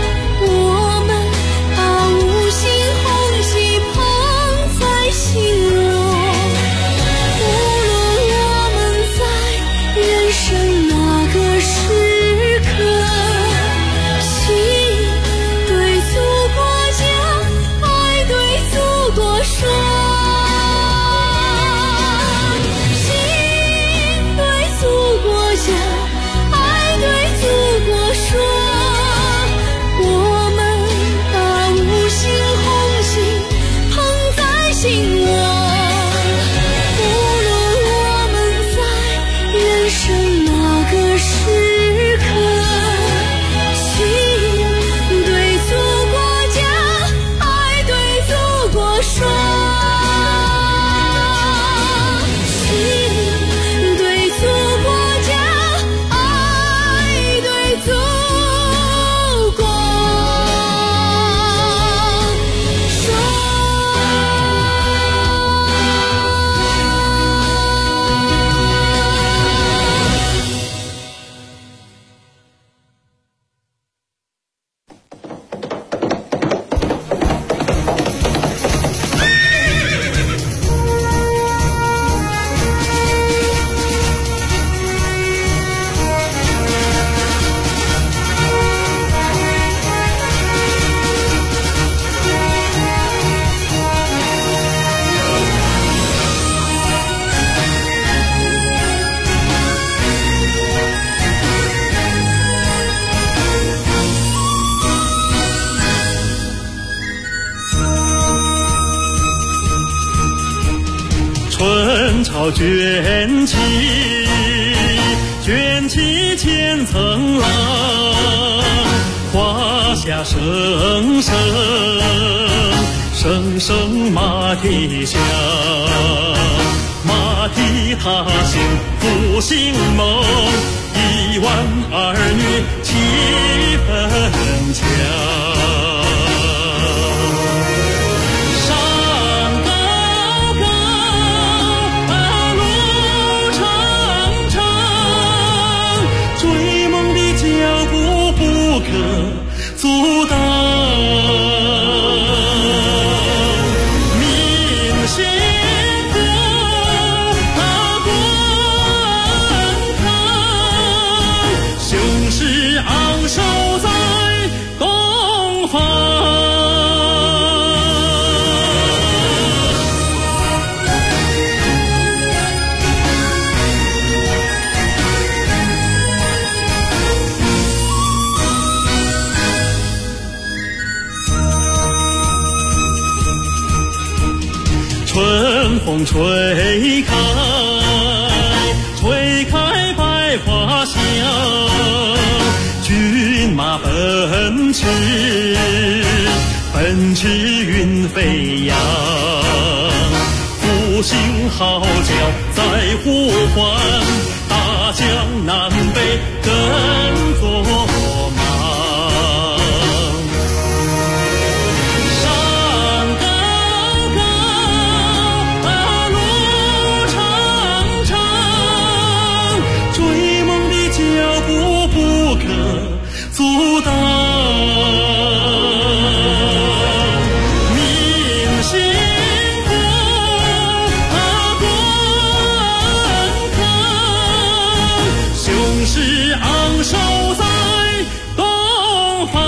春潮卷起，卷起千层浪，华夏声声，声声马蹄响，马蹄踏行复兴梦，1万儿女气氛强。阻挡明星滚烫，雄狮昂首在东方。春风吹开，吹开百花香，骏马奔驰，奔驰云飞扬，复兴号角在呼唤，大江南北跟作忙。阻挡明星滚烫，雄狮昂首在东方。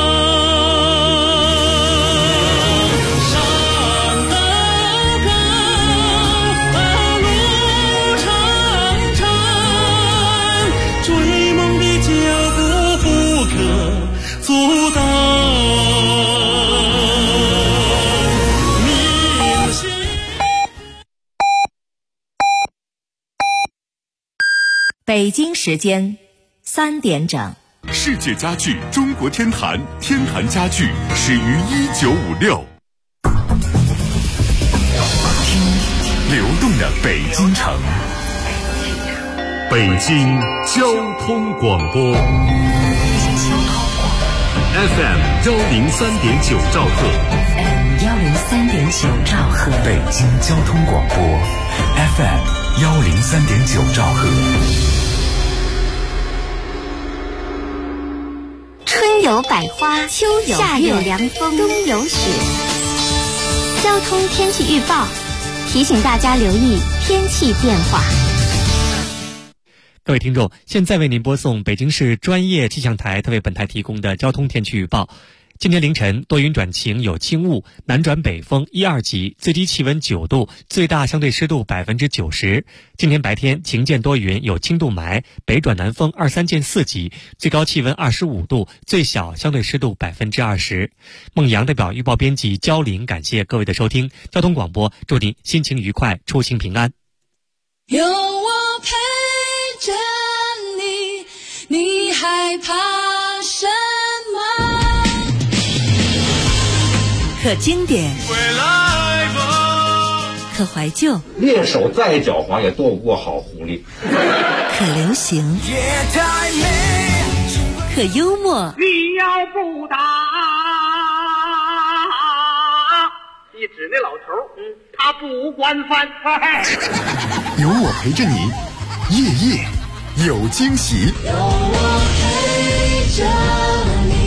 山高高，路长长，追梦的脚步不可阻挡。明星北京时间3点整。 世界家具中国天坛，天坛家具始于1956。听流动的北京城，北京交通广播 FM 103.9兆赫 103.9兆赫， 北京交通广播 FM 103.9兆赫。 春有百花，秋有夏有凉风，冬有雪。交通天气预报提醒大家留意天气变化。 各位听众，现在为您播送北京市专业气象台特为本台提供的交通天气预报。今天凌晨多云转晴，有轻雾，南转北风1、2级，最低气温9度，最大相对湿度90%。今天白天晴间多云，有轻度霾，北转南风2、3见4级，最高气温25度，最小相对湿度20%。孟阳代表预报编辑焦林，感谢各位的收听。交通广播，祝您心情愉快，出行平安。 有我陪着你，你害怕什么？ 可经典，可怀旧， 猎手再狡猾也斗不过好狐狸。 可流行，可幽默。 你要不打，你指那老头，他不惯犯。 有我陪着你，夜夜有惊喜。 有我陪着你。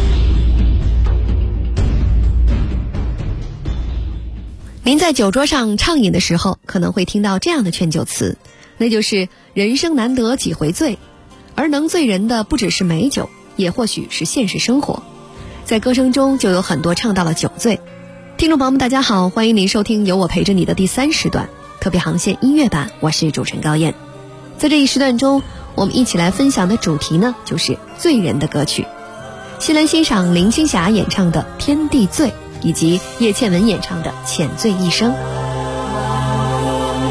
您在酒桌上畅饮的时候，可能会听到这样的劝酒词，那就是人生难得几回醉，而能醉人的不只是美酒，也或许是现实生活。在歌声中就有很多唱到了酒醉。听众朋友们大家好，欢迎您收听有我陪着你的第3时段特别航线音乐版，我是主持人高燕。在这一时段中，我们一起来分享的主题呢，就是醉人的歌曲。先来欣赏林青霞演唱的《天地醉》，以及叶倩文演唱的《浅醉一生》。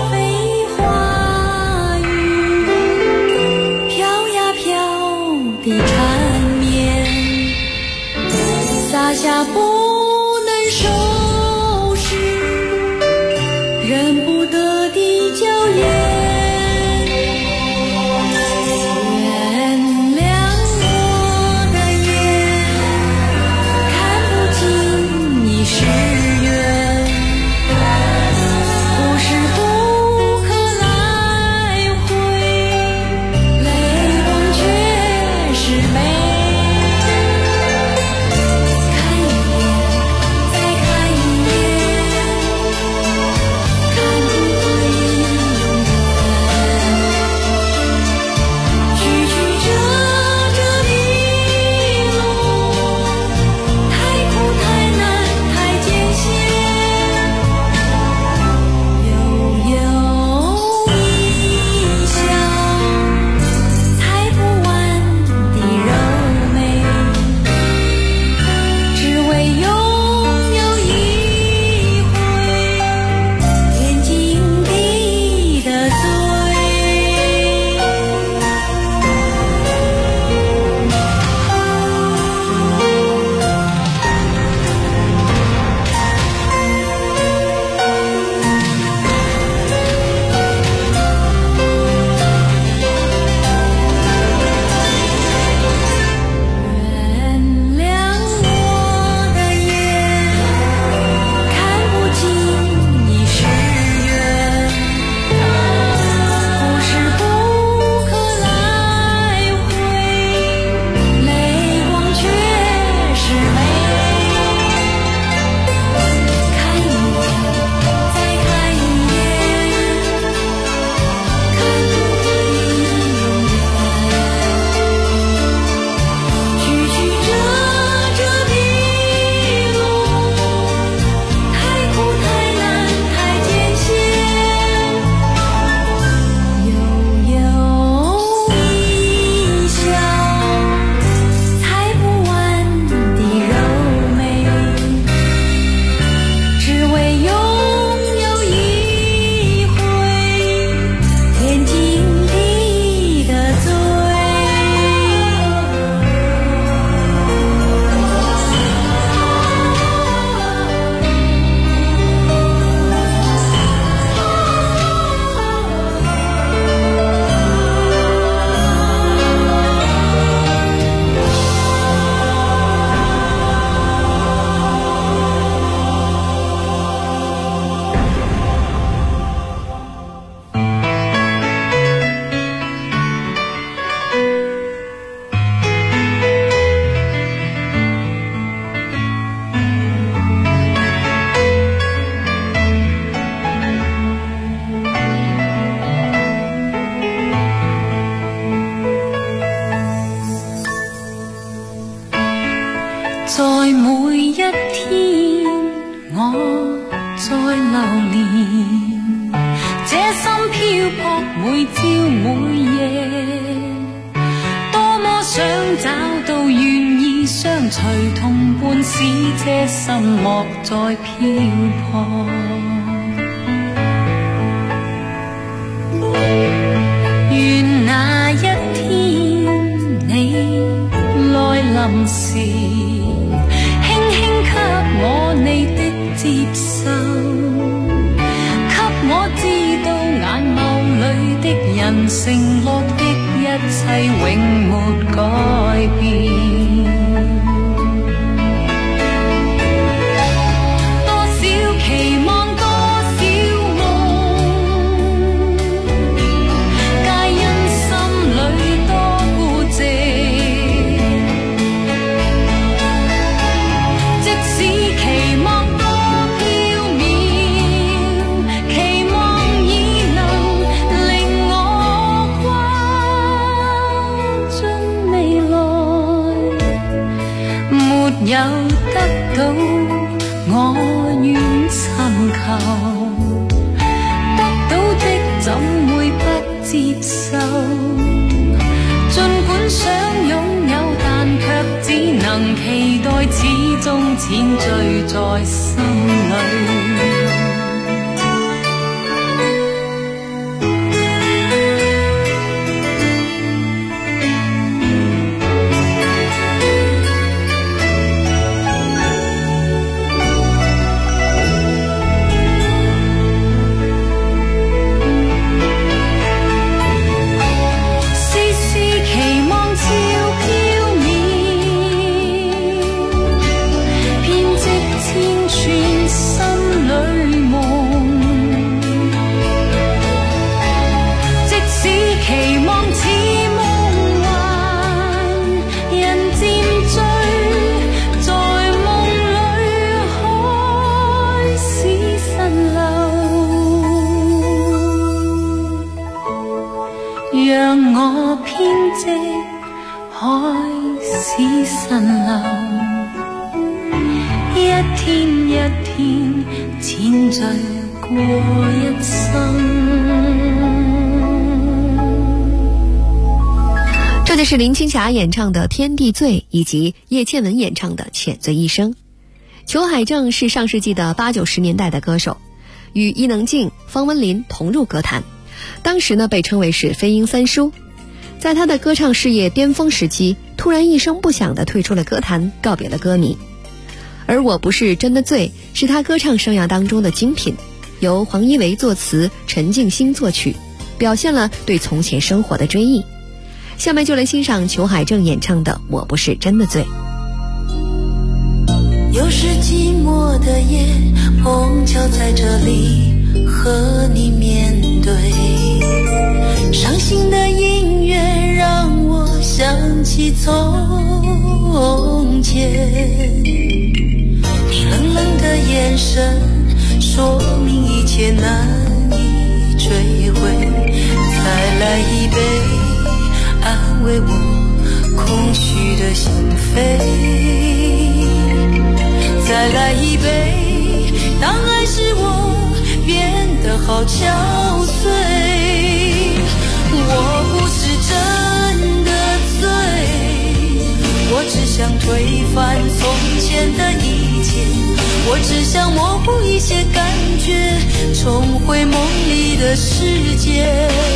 撒下不能收拾，忍不得的娇艳。 天，剪缀過一生。 这就是林青霞演唱的《天地醉》，以及叶倩文演唱的《浅醉一生》。裘海正是上世纪的80、90年代的歌手，与伊能静、方文琳同入歌坛，当时呢被称为是飞鹰三叔。在他的歌唱事业巅峰时期，突然一声不响地退出了歌坛，告别了歌迷。而我不是真的醉是他歌唱生涯当中的精品，由黄一维作词，陈静心作曲，表现了对从前生活的追忆。下面就来欣赏裘海正演唱的《我不是真的醉》。 有时寂寞的夜，碰巧在这里和你面对，伤心的音乐让我想起从前，你冷冷的眼神说明一切难以追回，再来一杯安慰我空虚的心扉，再来一杯当爱使我变得好憔悴。我不是真的醉，我只想推翻从前的一切，我只想模糊一些感觉，重回梦里的世界。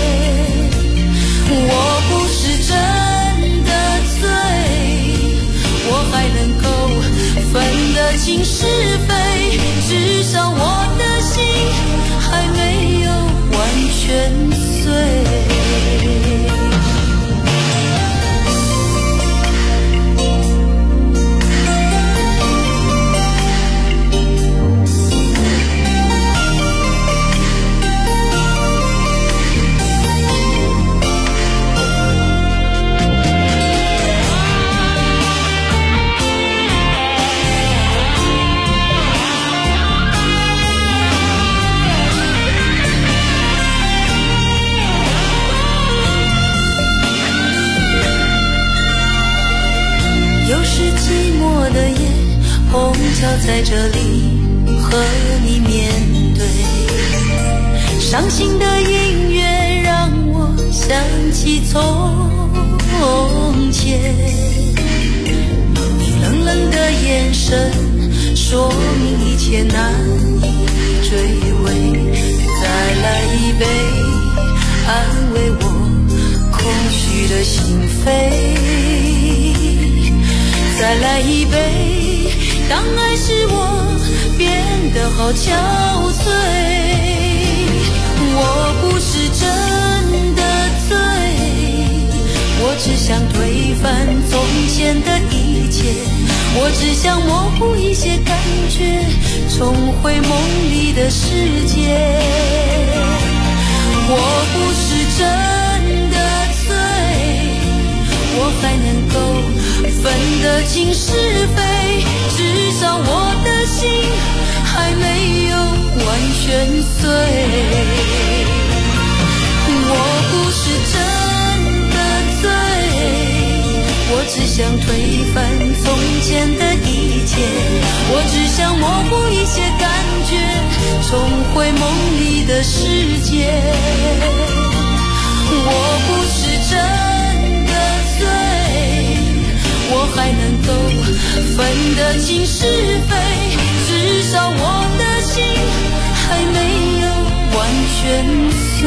我不是真的醉，我还能够分得清是非，至少我的心还没有完全碎。碰巧在这里和你面对，伤心的音乐让我想起从前，你冷冷的眼神说明一切难以追回，再来一杯安慰我空虚的心扉，再来一杯当爱使我变得好憔悴。我不是真的醉，我只想推翻从前的一切，我只想模糊一些感觉，重回梦里的世界。我不是真的醉，我还能够分得清是非，至少我的心还没有完全碎。我不是真的醉，我只想推翻从前的一切，我只想模糊一些感觉，重回梦里的世界。我不是真的醉，我还能够分得清是非，至少我的心还没有完全碎。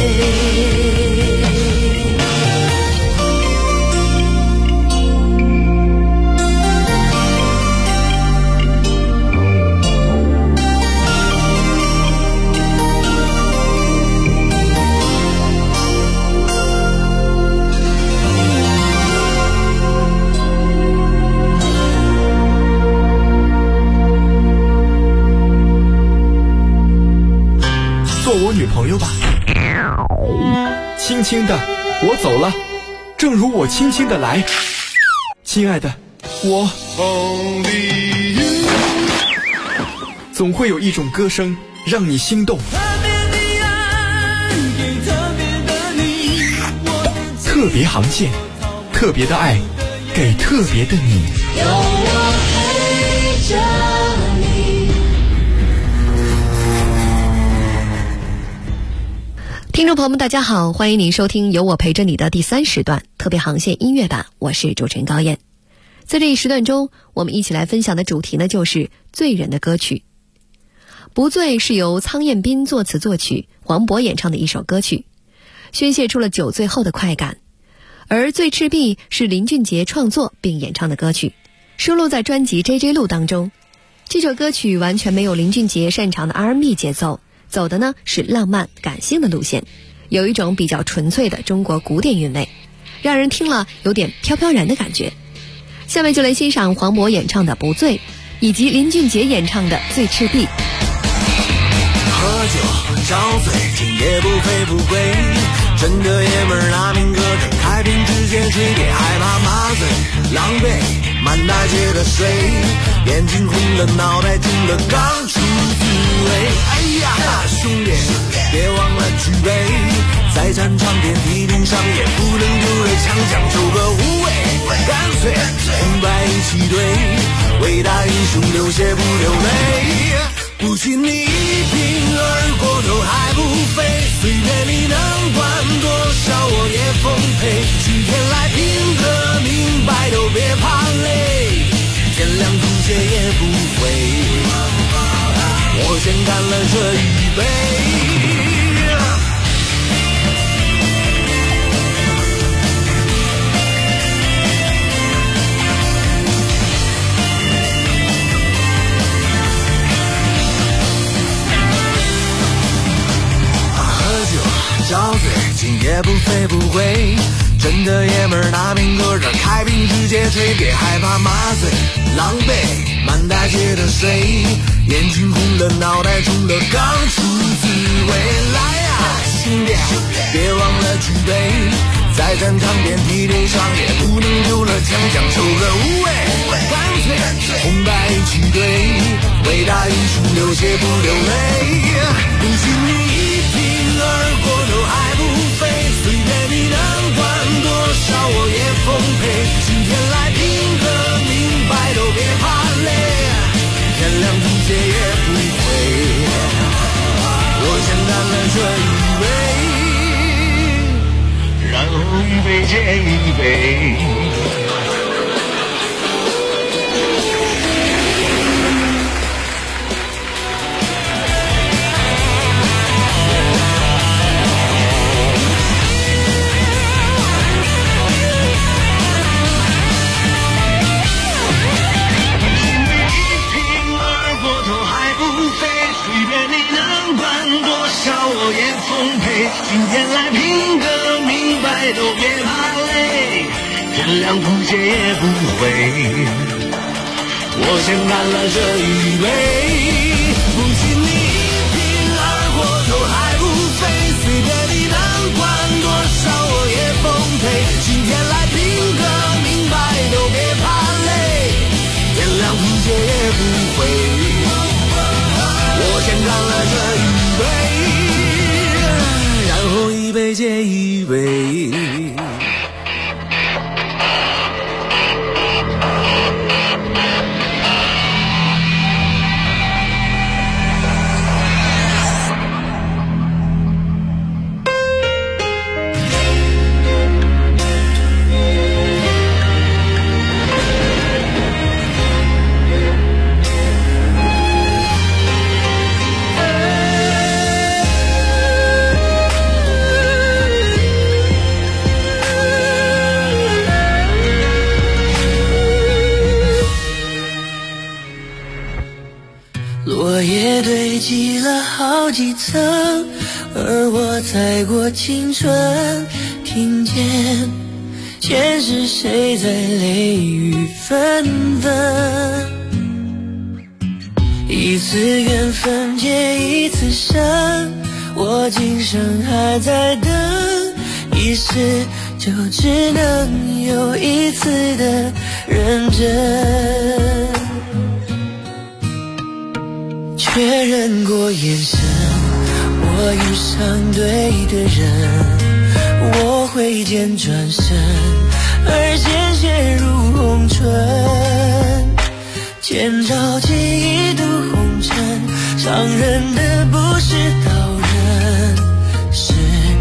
做我女朋友吧，轻轻的我走了，正如我轻轻的来，亲爱的，我总会有一种歌声让你心动，特别航线，特别的爱给特别的你， 有我陪着你， 听众朋友们，大家好，欢迎您收听由我陪着你的第3时段特别航线音乐版，我是主持人高燕。在这一时段中，我们一起来分享的主题呢，就是醉人的歌曲。不醉是由苍彦斌作词作曲，黄渤演唱的一首歌曲，宣泄出了酒醉后的快感。而醉赤壁是林俊杰创作并演唱的歌曲，收录在专辑 JJ 录当中。这首歌曲完全没有林俊杰擅长的 R&B 节奏，走的呢是浪漫感性的路线，有一种比较纯粹的中国古典韵味，让人听了有点飘飘然的感觉。下面就来欣赏黄渤演唱的《不醉》，以及林俊杰演唱的《醉赤壁》。 喝酒找醉，今夜不醉不归，真的爷们儿拿命搁着开瓶直接吹，别害怕麻醉狼狈，满大街的水，眼睛红了脑袋肿了刚出滋味。哎呀兄弟别忘了举杯，在战场遍地顶上也不能丢了枪将就个无畏，干脆红白一起对，伟大英雄流血不流泪，不信你一瓶二锅头还不飞，随便你能灌多少我也奉陪，今天来拼个明白都别怕累，天亮吐血也不会，我先干了这一杯。找醉今夜不醉不归，真的爷们儿拿命搁着开瓶直接吹，别害怕麻醉狼狈，满大街的水，眼睛红了脑袋肿了刚出滋味。来呀兄弟别忘了举杯，在战场遍地顶上也不能丢了枪将就个无畏，干脆红白一起对，伟大英雄流血不流泪，不信你一瓶二锅头还不飞，随便你能灌多少我也奉陪，今天来拼个明白都别怕累，天亮吐血也不会，我先干了这一杯，然后一杯接一杯。我也奉陪，今天来拼个明白都别怕累，天亮吐血也不会，我先干了这一杯，不信你一瓶二锅头还不飞，随便你能灌多少我也奉陪，今天来拼个明白都别怕累，天亮吐血也不会，我先干了这一杯，然后一杯接一杯。 落叶堆积了好几层，而我踩过青春，听见前世谁在泪雨纷纷，一次缘分结一次生，我今生还在等，一世就只能有一次的认真，确认过眼神，我遇上对的人，我挥剑转身，而鲜血如红唇，剑招起一度红尘，伤人的不是刀刃，是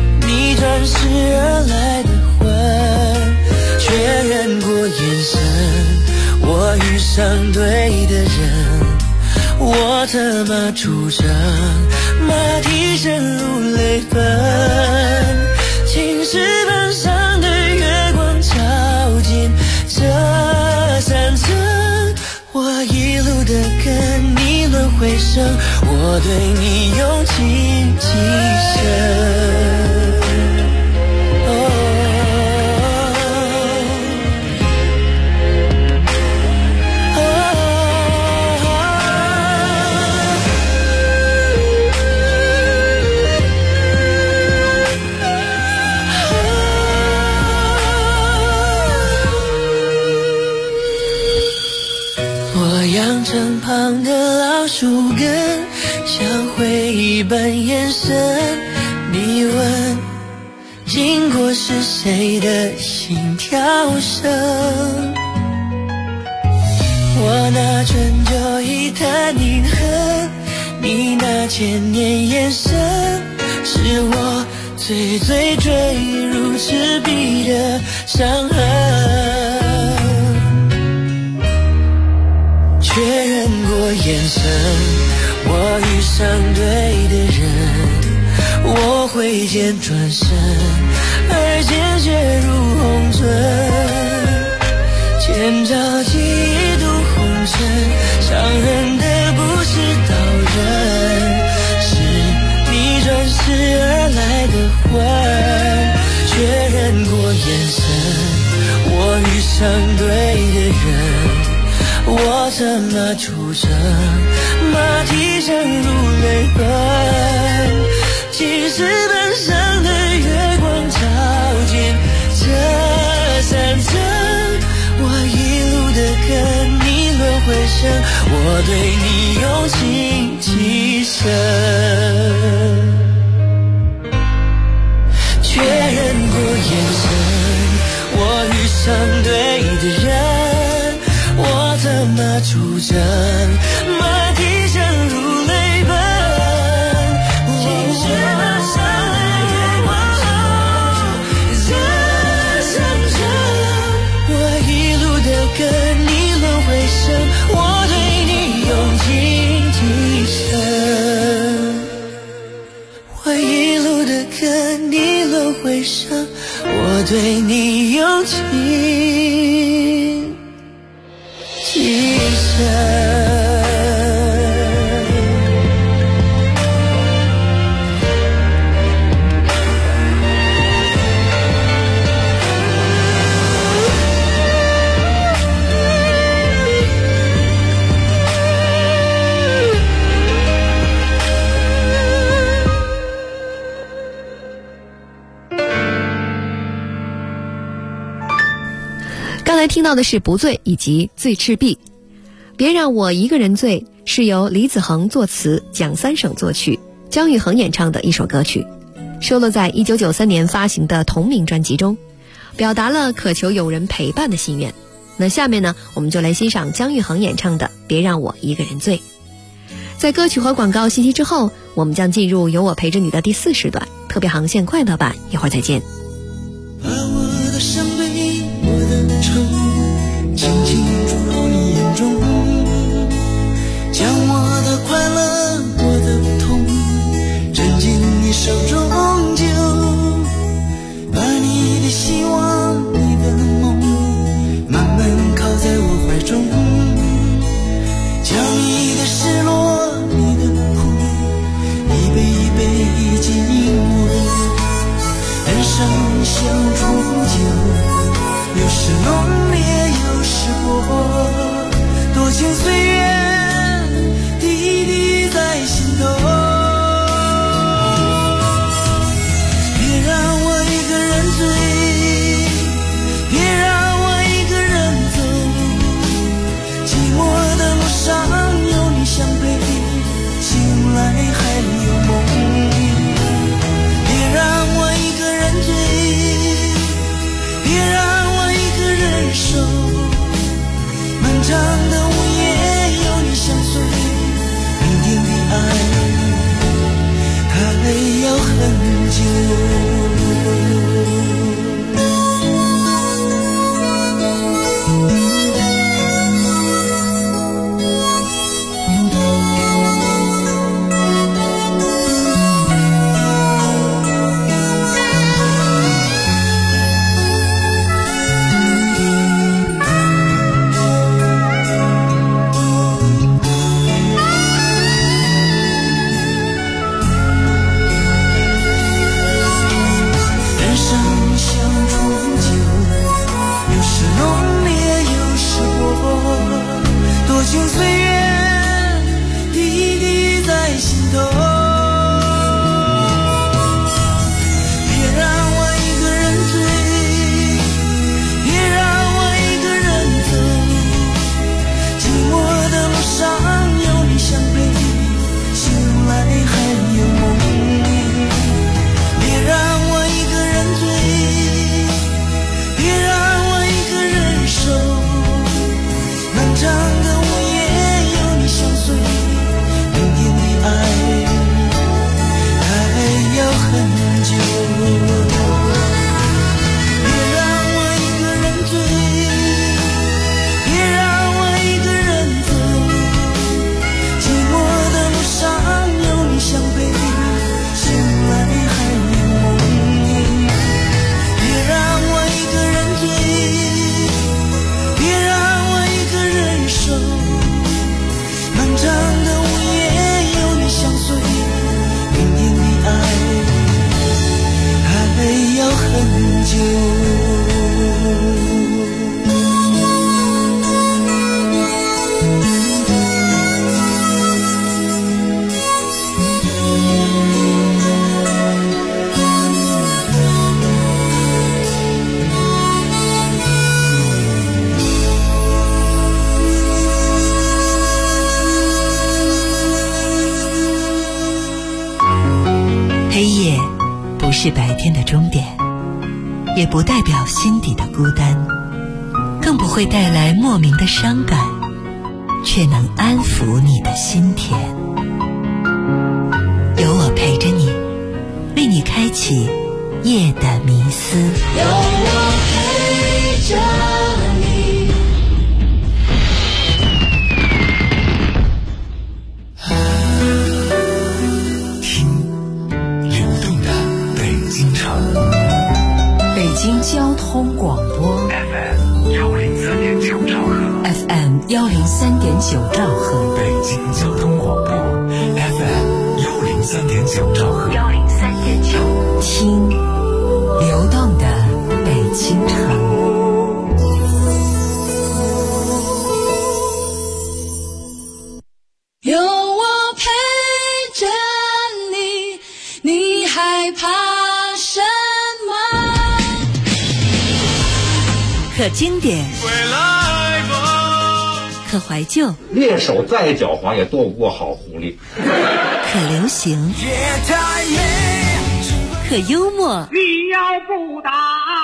转世而来的魂，确认过眼神，我遇上对的人，我策马出征，马蹄声如泪奔，青石板上的月光照进这山城，我一路的跟你轮回声，我对你用情极深。阳城旁的老树根，像回忆般延伸。你问，经过是谁的心跳声？我拿春秋一叹凝恨，你那千年眼神，是我最最坠入赤壁的伤痕。确认过眼神，我遇上对的人，我挥剑转身，而鲜血如红唇，千朝几度红尘，伤人的不是刀刃，是你转世而来的魂。确认过眼神，我遇上对的人，我策马出征，马蹄声如泪奔，青石板上的月光照进这山城，我一路的跟你轮回声，我对你用情极深。确认过眼神，我遇上对的人，我策马出征，马蹄声如泪奔，青石板上的月光照这山城，我一路的跟你轮回声，我对你用情极深。我一路的跟你轮回声，我对你用情极深。 刚才听到的是《不醉》以及《醉赤壁》。别让我一个人醉是由李子恒作词，蒋三省作曲，姜育恒演唱的一首歌曲，收录在1993年发行的同名专辑中，表达了渴求有人陪伴的心愿。那下面呢，我们就来欣赏姜育恒演唱的《别让我一个人醉》。在歌曲和广告信息之后，我们将进入有我陪着你的第4时段特别航线快乐版，一会儿再见。 把我的伤悲，我的愁，轻轻注入你眼中，将我的快乐，我的痛，沉进你手中酒，把你的希望，你的梦，慢慢靠在我怀中，将你的失落，你的苦，一杯一杯敬我。人生像醇酒，有时浓烈有时薄，多情岁月滴滴在心头。别让我一个人醉，别让我一个人走，寂寞的路上有你相陪，醒来还有梦。别让我一个人醉，别让我一个人守，漫长的午夜有你相随，明天的爱还要很久。 经岁月滴滴在心头。别让我一个人醉，别让我一个人走，寂寞的路上有你相陪，醒来还有梦。别让我一个人醉，别让我一个人守，漫长的午夜有你相随，明天的爱还要很久。别让我一个人醉，别让我一个人走，寂寞的路上有你相陪，醒来还有梦。别让我一个人醉，别让我一个人守，漫长的午夜有你相随，明天的爱还要很久。 黑夜不是白天的终点，也不代表心底的孤单，更不会带来莫名的伤感，却能安抚你的心田。有我陪着你，为你开启夜的迷思。 有我陪着你。 北京交通广播 FM 103.9兆赫 FM 103.9兆赫， 北京交通广播 FM 103.9兆赫 103.9，听流动的北京城。 有我陪着你，你害怕什么？ 可经典，可怀旧， 猎手再狡猾也斗不过好狐狸。 可流行，可幽默。 你要不打，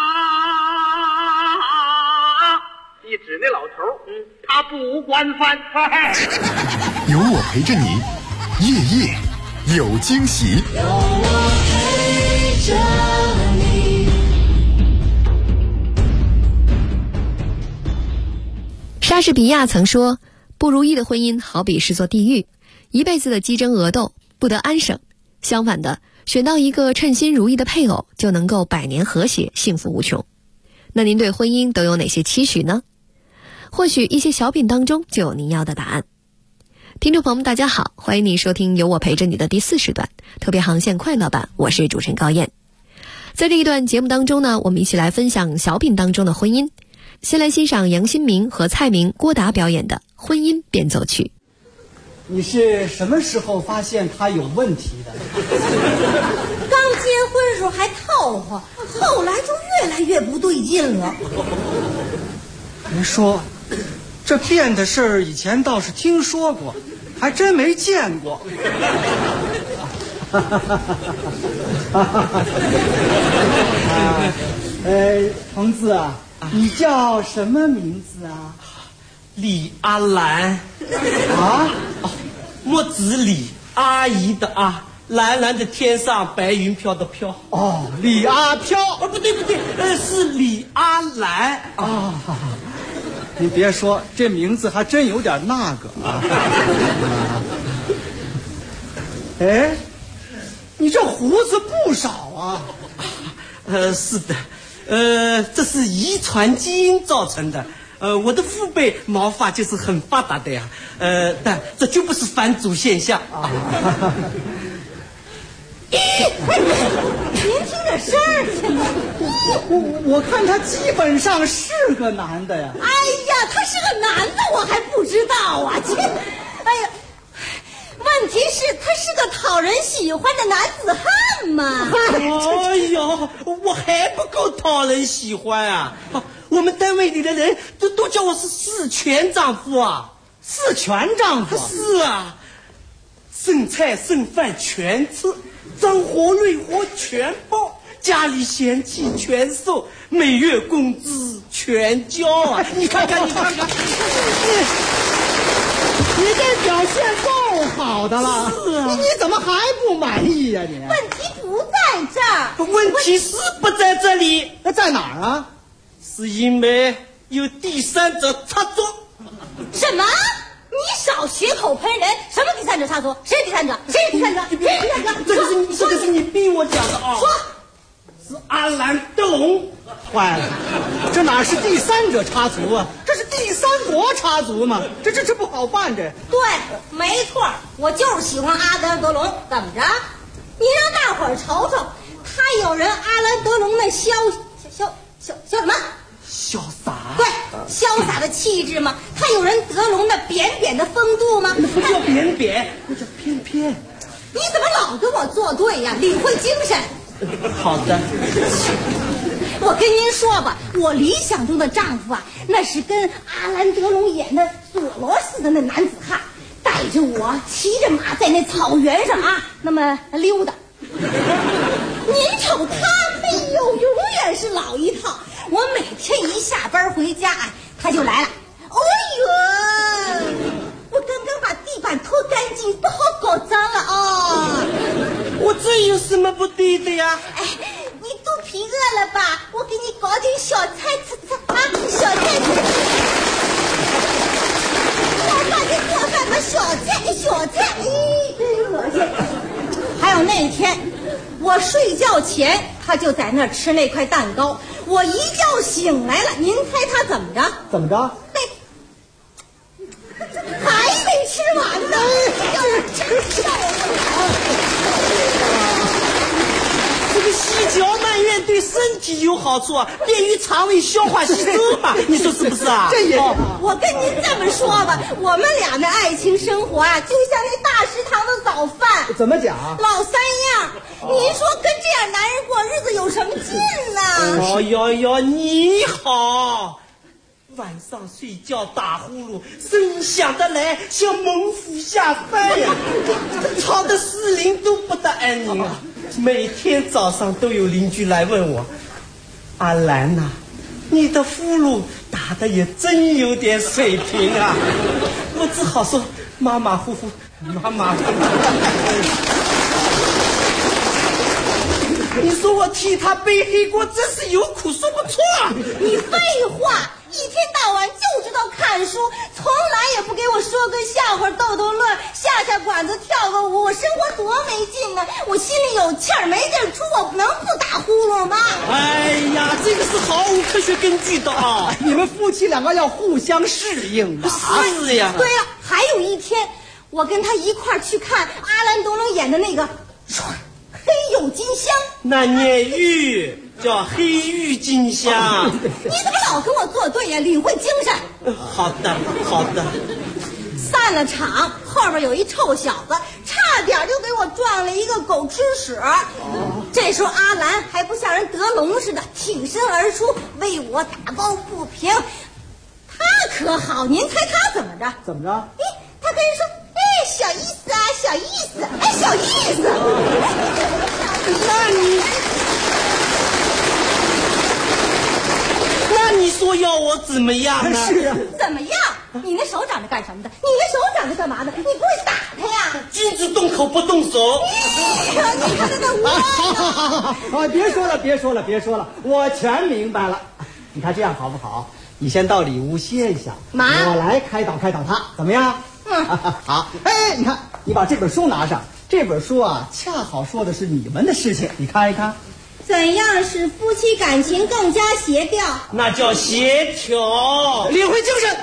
你指那老头，他不惯犯。 有我陪着你，夜夜有惊喜。 有我陪着你。 莎士比亚曾说，不如意的婚姻好比是座地狱，一辈子的鸡争鹅斗，不得安生。相反的，选到一个称心如意的配偶，就能够百年和谐，幸福无穷。那您对婚姻都有哪些期许呢？或许一些小品当中就有您要的答案。听众朋友们大家好，欢迎您收听有我陪着你的第4时段特别航线快乐版，我是主持人高燕。在这一段节目当中呢，我们一起来分享小品当中的婚姻。先来欣赏杨新明和蔡明、郭达表演的《婚姻变奏曲》。 你是什么时候发现他有问题的？ 刚结婚时候还套话，后来就越来越不对劲了。 您说，这变的事儿以前倒是听说过，还真没见过。同志啊，你叫什么名字啊？ 李阿兰。 啊？ 木子李，阿姨的阿，蓝蓝的天上，白云飘的飘。 哦，李阿飘。 哦，不对，是李阿兰啊。你别说，这名字还真有点那个啊。哎，你这胡子不少啊。 是的，这是遗传基因造成的。我的父辈毛发就是很发达的呀。但这就不是返祖现象啊。 别听这声儿， 我看他基本上是个男的呀。 哎呀， 他是个男的，我还不知道啊！哎呀，问题是他是个讨人喜欢的男子汉嘛。 哎呦，我还不够讨人喜欢啊！我们单位里的人都叫我是四全丈夫啊。 四全丈夫？ 是啊，剩菜剩饭全吃，脏活累活全包，家里嫌弃全受，每月工资全交啊！你看看，你这表现够好的了。 是啊， 你怎么还不满意呀？你问题不在这儿， 问题是不在这里， 那在哪儿啊？ 是因为有第三者插足。 什么？你少血口喷人！什么第三者插足？谁是第三者？谁是第三者？谁是第三者？ 这个是你逼我讲的啊！ 说， 是阿兰德龙。 坏了，这哪是第三者插足啊？这是第三国插足嘛？这不好办这。 对，没错，我就是喜欢阿兰德龙。怎么着？你让大伙儿瞅瞅，他有人阿兰德龙那潇什么？ 潇洒， 对，潇洒的气质吗？他有人德龙的扁扁的风度吗？ 那不叫扁扁，那叫偏偏。 你怎么老跟我作对呀？领会精神。 好的。 我跟您说吧，我理想中的丈夫啊，那是跟阿兰德龙演的索罗似的那男子汉，带着我骑着马在那草原上啊，那么溜达。您瞅他，哎呦，永远是老一套。我每天一下班回家，他就来了。哎呦，我刚刚把地板拖干净，不好搞脏了啊！ 我这有什么不对的呀？ 哎，你肚皮饿了吧？我给你搞点小菜吃吃啊，小菜吃。我帮你做饭吧，小菜，真恶心。还有那天，我睡觉前他就在那儿吃那块蛋糕，我一觉醒来了，您猜他怎么着？ 怎么着？ 还没吃完呢，真受不了。 这个细嚼慢咽对身体有好处啊，便于肠胃消化吸收嘛，你说是不是啊？ 这也我跟您这么说吧，我们俩的爱情生活啊，就像那大食堂的早饭。 怎么讲？ 老三样。您说跟这样男人过日子有什么劲呢？ 哦哟，你好。晚上睡觉打呼噜，声音响得来像猛虎下山呀，吵得四邻都不得安宁啊！每天早上都有邻居来问我：“阿兰呐，你的呼噜打得也真有点水平啊！”我只好说马马虎虎，马马虎虎。你说我替他背黑锅，真是有苦说不出啊！ 你废话，一天到晚就知道看书，从来也不给我说个笑话逗逗乐，下馆子跳个舞，我生活多没劲呢！我心里有气儿没地儿出，我能不打呼噜吗？ 哎呀，这个是毫无科学根据的啊！ 你们夫妻两个要互相适应的。 是呀。 对了，还有一天，我跟他一块儿去看阿兰德龙演的那个黑釉金香， 那念玉叫黑玉金香。 你怎么老跟我作对呀？领会精神。 好的，好的。 散了场，后边有一臭小子，差点就给我撞了一个狗吃屎。这时候阿兰还不像人德龙似的挺身而出，为我打抱不平。他可好，您猜他怎么着？ 怎么着？ 他跟人说：“哎，小意思啊，小意思，哎，小意思。” 那你说要我怎么样呢？ 是啊， 怎么样？你那手长着干什么的？你那手长着干嘛的？你不会打他呀？ 君子动口不动手。 你看那我。 好，别说了，我全明白了。你看这样好不好？你先到里屋歇一下，我来开导他，怎么样？好。哎，你看，你把这本书拿上，这本书啊，恰好说的是你们的事情，你看一看。 怎样使夫妻感情更加协调？ 那叫协调。 领会精神。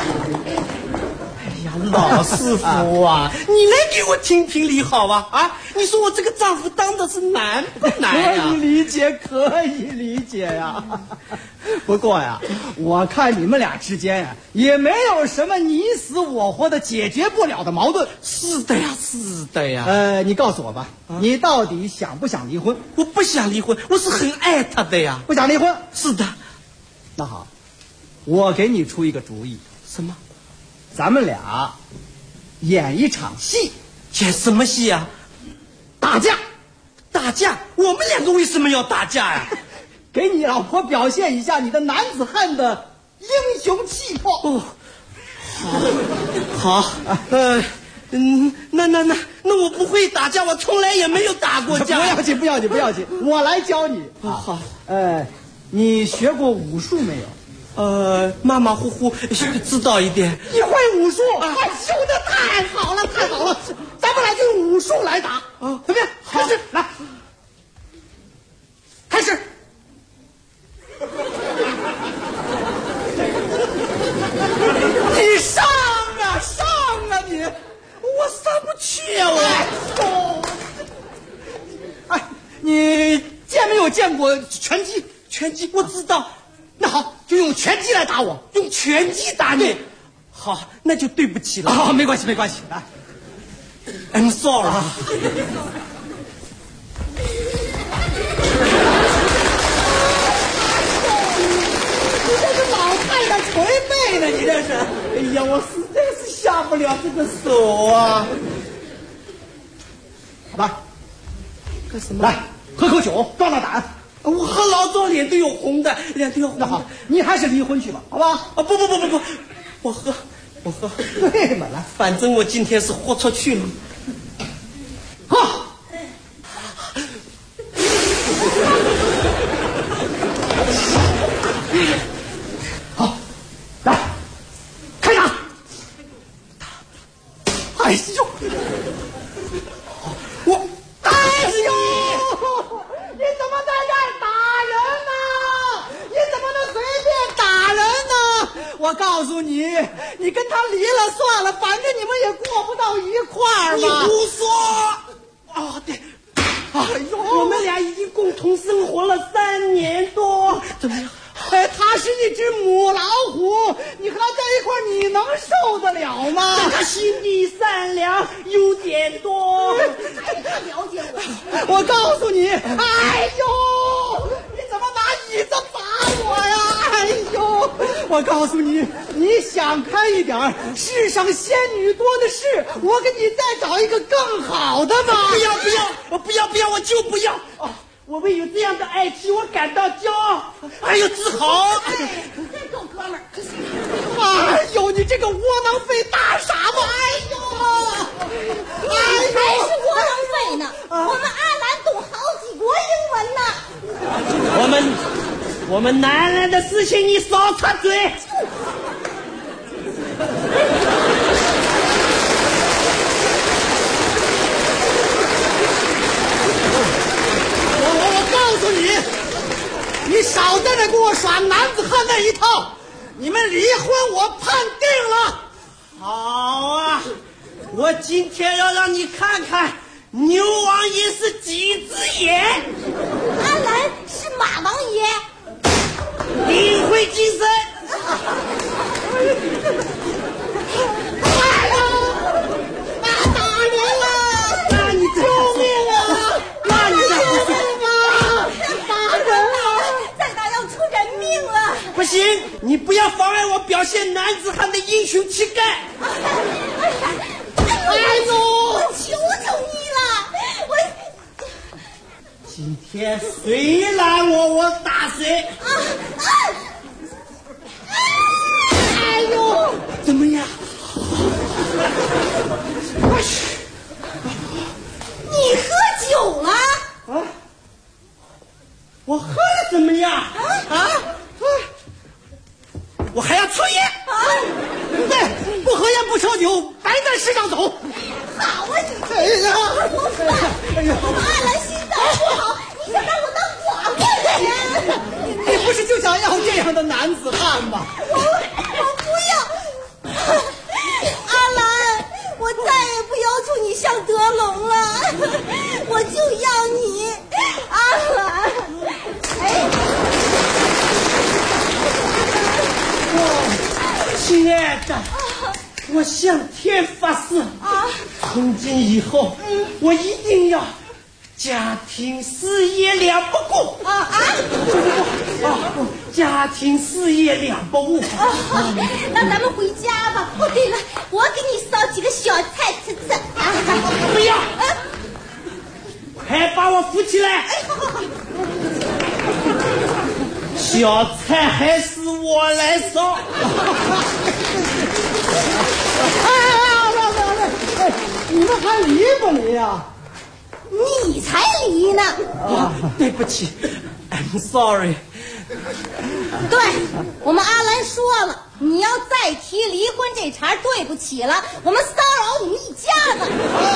哎呀，老师傅啊，你来给我评评理好吧？啊， 你说我这个丈夫当的是难不难呀？ 可以理解，可以理解呀。不过呀，我看你们俩之间呀，也没有什么你死我活的解决不了的矛盾。 是的呀，是的呀。 你告诉我吧，你到底想不想离婚？ 我不想离婚，我是很爱他的呀。 不想离婚？ 是的。 那好，我给你出一个主意。 什么？ 咱们俩演一场戏。 演什么戏呀？ 打架。 打架？我们两个为什么要打架呀？ 给你老婆表现一下你的男子汉的英雄气魄。 哦，好，那我不会打架，我从来也没有打过架。 不要紧，我来教你。 好， 你学过武术没有？ 马马虎虎知道一点。 你会武术？修的太好了，太好了！咱们俩就用武术来打啊，怎么样？开始，来，开始。你上啊你！ 我上不去呀，我。 你没有见过拳击？ 拳击我知道。 那好，就用拳击来打我。 用拳击打你？好，那就对不起了。 没关系，来。 I'm sorry。 你这是老太太捶背呢，你这是。 哎呀，我实在是下不了这个手啊。 好吧， 干什么？ 来，喝口酒，壮壮胆。 我喝老早脸都有红的，脸都有红的。 那好，你还是离婚去吧，好吧？ 不，我喝。 对嘛，来， 反正我今天是豁出去了。 好，来，开打！哎呦，你怎么在这儿打人呢？你怎么能随便打人呢？我告诉你，你跟他离了算了，反正你们也过不到一块儿嘛。 你胡说！对， 哎呦， 我们俩已经共同生活了3年多，怎么样？ 他是一只母老虎，你和他在一块儿，你能受得了吗？ 但他心地善良，优点多。 太了解我。 我告诉你，哎呦，你怎么拿椅子砸我呀？哎呦，我告诉你，你想开一点，世上仙女多的是，我给你再找一个更好的嘛。 不要，我就不要。我为有这样的爱妻，我感到骄傲。哎呦，志豪， 真够哥们儿！ 哎呦，你这个窝囊废大傻子！ 还是窝囊废呢？我们阿兰懂好几国英文呢。 我们男人的事情你少插嘴。 我告诉你，你少在这给我耍男子汉那一套，你们离婚我判定了。 好啊，我今天要让你看看牛王爷是几只眼。 阿兰是马王爷。 领会精神。 打人了！ 那你救命啊！那你这不行吗？打人了！ 再打要出人命了！ 不行，你不要妨碍我表现男子汉的英雄气概。 哎呦！ 我求求你了， 今天谁拦我打谁。 哎呦， 怎么样？ 你喝酒了？ 我喝了怎么样？我还要抽烟。 对，不喝烟不抽酒，白在世上走。 好啊你！哎呀，我们阿兰心脏不好，你想让我当寡妇呀？ 你不是就想要这样的男子汉吗？ 我不要，阿兰，我再也不要求你你像德龙了，我就要你，阿兰。哎， 亲爱的，我向天发誓，从今以后，我一定要家庭事业两不顾。家庭事业两不误。 那咱们回家吧。哦，对了，我给你烧几个小菜吃吃。 不要，快把我扶起来。小菜还是我来烧。 你们还离不离啊？ 你才离呢。 对不起 ，I'm sorry。 对，我们阿兰说了，你要再提离婚这茬，对不起了，我们骚扰你们一家子。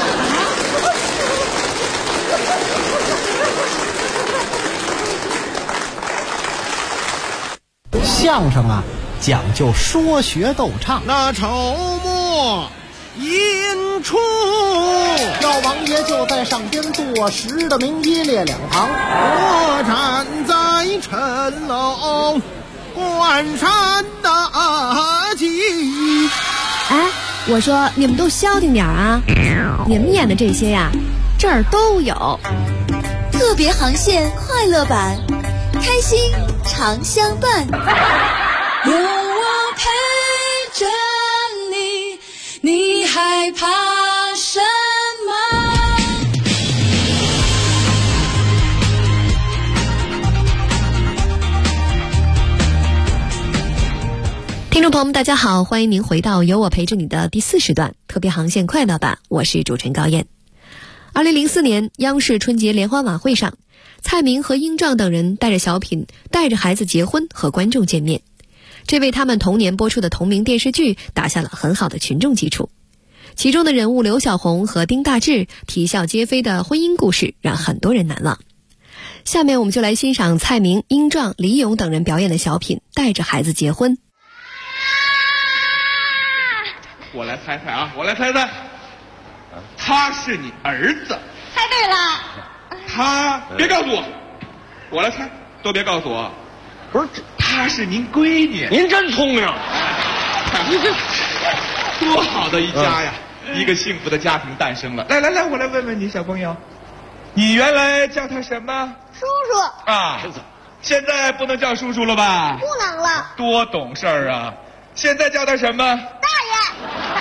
相声啊，讲究说学逗唱。 那筹末引出， 赵王爷就在上边坐实的名一列两旁， 我站在城楼观山大吉。 哎，我说你们都消停点啊！你们演的这些呀，这儿都有。 特别航线快乐版，开心常相伴。 有我陪着你，你害怕什么？ 听众朋友们，大家好，欢迎您回到有我陪着你的第4时段特别航线快乐版，我是主持人高燕。2004年央视春节联欢晚会上，蔡明和英壮等人带着小品《带着孩子结婚》和观众见面，这为他们同年播出的同名电视剧打下了很好的群众基础。其中的人物刘小红和丁大志啼笑皆非的婚姻故事让很多人难忘。下面我们就来欣赏蔡明、英壮、李咏等人表演的小品《带着孩子结婚》。 我来猜猜啊，我来猜猜，他是你儿子。 猜对了。 他别告诉我，我来猜，都别告诉我。不是，她是您闺女。 您真聪明， 你这多好的一家呀！一个幸福的家庭诞生了。来来来，我来问问你，小朋友，你原来叫他什么？ 叔叔。 啊，现在不能叫叔叔了吧？ 不能了。 多懂事儿啊！现在叫他什么？ 大爷。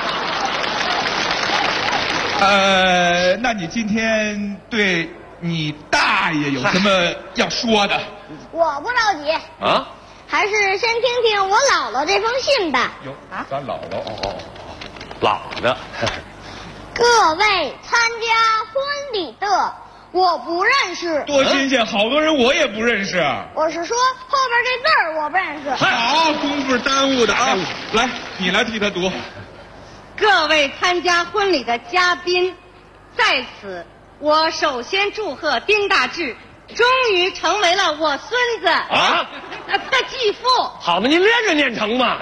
那你今天对你大爷有什么要说的？ 我不着急啊， 还是先听听我姥姥这封信吧。 哟啊，咱姥姥姥的。 各位参加婚礼的，我不认识。 多新鲜，好多人我也不认识。 我是说后边这字儿我不认识。 好，功夫耽误的啊！来，你来替他读。 各位参加婚礼的嘉宾，在此我首先祝贺丁大志终于成为了我孙子的继父。 好嘛，您连着念成嘛。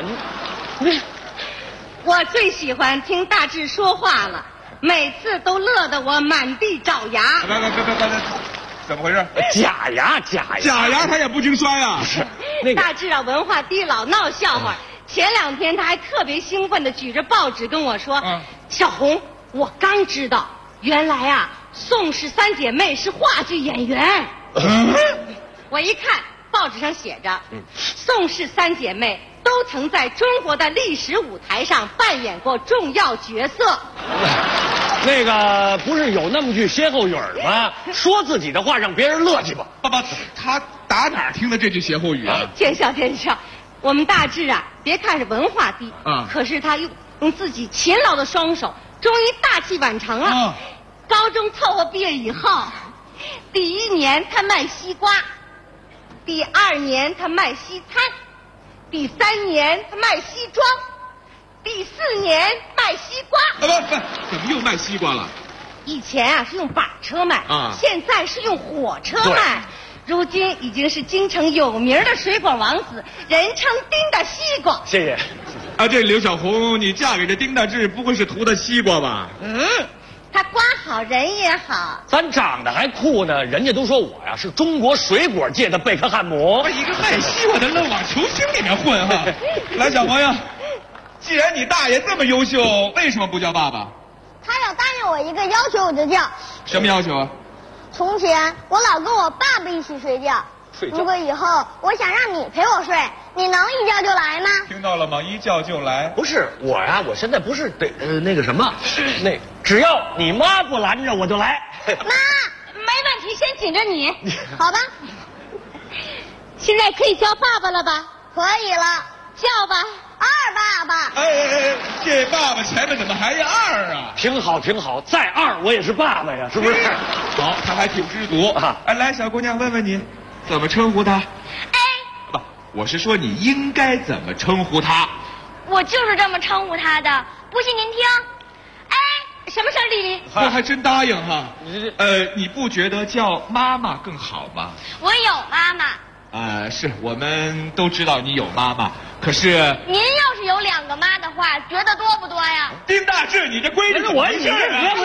我最喜欢听大志说话了，每次都乐得我满地找牙。 别，怎么回事？ 假牙他也不经摔啊！ 是大志啊，文化低，老闹笑话。前2天他还特别兴奋地举着报纸跟我说：“小红，我刚知道，原来啊，宋氏3姐妹是话剧演员。”我一看报纸上写着，宋氏3姐妹都曾在中国的历史舞台上扮演过重要角色。 那个不是有那么句歇后语吗？说自己的话让别人乐去吧。 爸爸，他打哪儿听的这句歇后语啊？ 见笑。我们大志啊，别看是文化低可是他用自己勤劳的双手，终于大器晚成了。高中凑合毕业以后，第1年他卖西瓜，第2年他卖西餐，第3年他卖西装，第4年卖西瓜。 不，怎么又卖西瓜了？ 以前啊是用板车卖现在是用火车卖。如今已经是京城有名的水果王子，人称丁大西瓜。 谢谢。 这刘小红，你嫁给这丁大志，不会是图他西瓜吧？ 他瓜好人也好。 咱长得还酷呢，人家都说我呀是中国水果界的贝克汉姆。 一个卖西瓜的愣往球星里面混哈！来，小朋友，既然你大爷这么优秀，为什么不叫爸爸？ 他要答应我一个要求，我就叫。 什么要求啊？ 从前我老跟我爸爸一起睡觉，如果以后我想让你陪我睡，你能一觉就来吗？ 听到了吗？一觉就来。 不是我呀，我现在不是得那个什么，那只要你妈不拦着我就来。 妈，没问题，先紧着你。 好吧。 现在可以叫爸爸了吧？ 可以了， 叫吧。 二爸爸。 哎，这爸爸前面怎么还有二啊？ 挺好挺好，再二我也是爸爸呀，是不是？ 好，他还挺知足啊。哎，来，小姑娘，问问你，怎么称呼他？不，我是说你应该怎么称呼他。 我就是这么称呼他的，不信您听。什么事儿，丽丽？ 我还真答应哈。你不觉得叫妈妈更好吗？ 我有妈妈。 是我们都知道你有妈妈，可是您要是有2个妈的话，觉得多不多呀？ 丁大志，你这规矩怎么回事啊？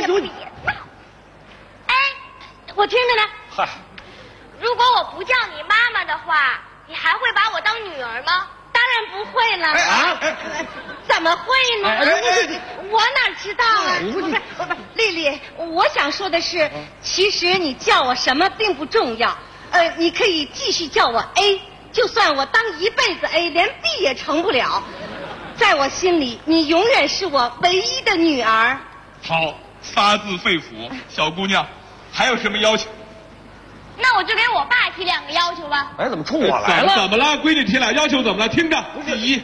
我听着呢。 嗨， 如果我不叫你妈妈的话，你还会把我当女儿吗？ 当然不会了。怎么会呢？我哪知道啊？不是，丽丽，我想说的是，其实你叫我什么并不重要。你可以继续叫我 A， 就算我当一辈子 A， 连 B 也成不了。在我心里，你永远是我唯一的女儿。 好，发自肺腑。小姑娘，还有什么要求？ 那我就给我爸提2个要求吧。 哎，怎么冲我来了？ 怎么了？闺女提俩要求怎么了？听着，第一，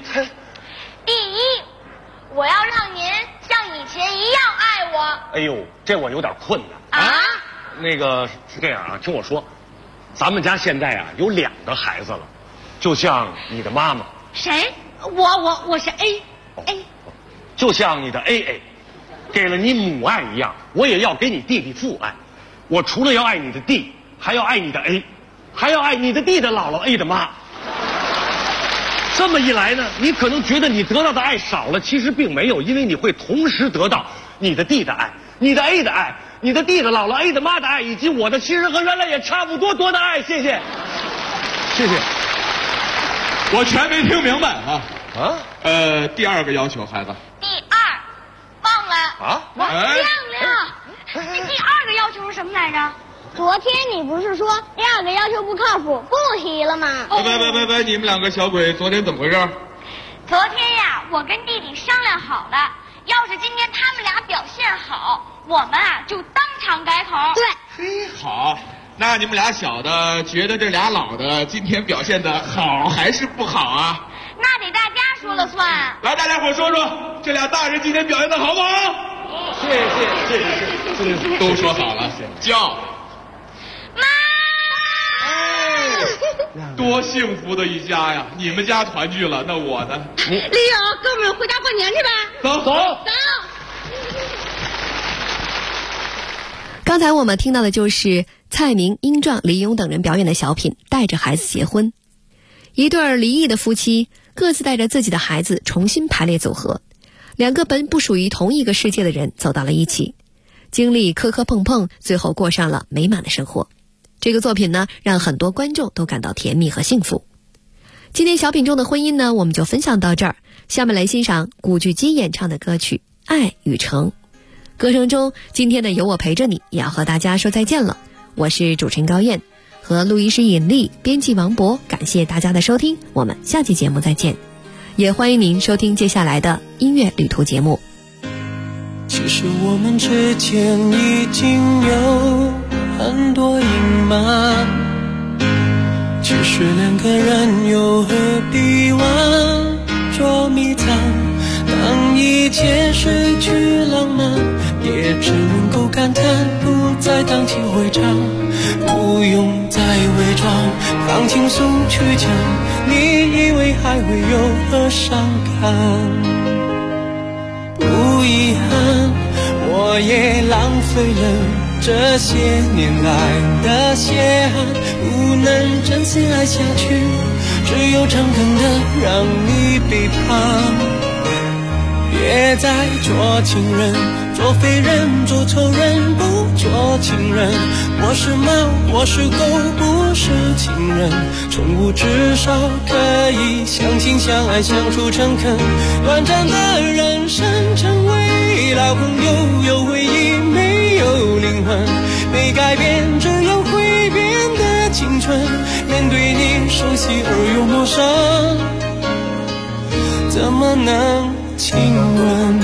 我要让您像以前一样爱我。 哎呦，这我有点困难啊。那个是这样啊，听我说，咱们家现在啊有2个孩子了，就像你的妈妈。 谁？我是 A， 就像你的 AA 给了你母爱一样，我也要给你弟弟父爱。我除了要爱你的弟，还要爱你的 A， 还要爱你的弟的姥姥 A 的妈。这么一来呢，你可能觉得你得到的爱少了，其实并没有，因为你会同时得到你的弟的爱，你的 A 的爱，你的弟的姥姥 A 的妈的爱，以及我的其实和原来也差不多的爱。谢谢，谢谢。 我全没听明白啊。第2个要求，孩子。 第2，忘了啊？亮亮，你第2个要求是什么来着？昨天你不是说第2个要求不靠谱，不提了吗？ 别，你们2个小鬼，昨天怎么回事？ 昨天呀，我跟弟弟商量好了，要是今天他们俩表现好，我们就当场改口。 对，好。那你们俩小的觉得这俩老的今天表现的好还是不好啊？ 那得大家说了算。 来，大家伙说说，这俩大人今天表现的好不好？谢，都说好了，叫妈。 多幸福的一家呀！你们家团聚了，那我呢？ 李勇，跟我们回家过年去吧。 走。 刚才我们听到的就是蔡明、英壮、李勇等人表演的小品《带着孩子结婚》。一对离异的夫妻各自带着自己的孩子重新排列组合，2个本不属于同一个世界的人走到了一起，经历磕磕碰碰，最后过上了美满的生活。这个作品呢，让很多观众都感到甜蜜和幸福。今天小品中的婚姻呢，我们就分享到这儿。下面来欣赏古巨基演唱的歌曲《爱与诚》。歌声中，今天的有我陪着你也要和大家说再见了。我是主持人高燕，和录音师尹丽，编辑王博，感谢大家的收听，我们下期节目再见。也欢迎您收听接下来的音乐旅途节目。 其实我们之间已经有很多隐瞒，其实2个人又何必玩捉迷藏，当一切失去浪漫，也只能够感叹不再荡气回肠，不用再伪装，放轻松去讲，你以为还会有何伤感？不遗憾，我也浪费了这些年来的血汗，不能真心爱下去，只有诚恳的让你背叛。 别再做情人，做废人，做仇人，不做情人。我是猫，我是狗，不是情人。宠物至少可以相亲相爱，相处诚恳。短暂的人生成为老朋友，有回忆没有灵魂，没改变只有会变的青春。面对你熟悉而又陌生，怎么能亲吻？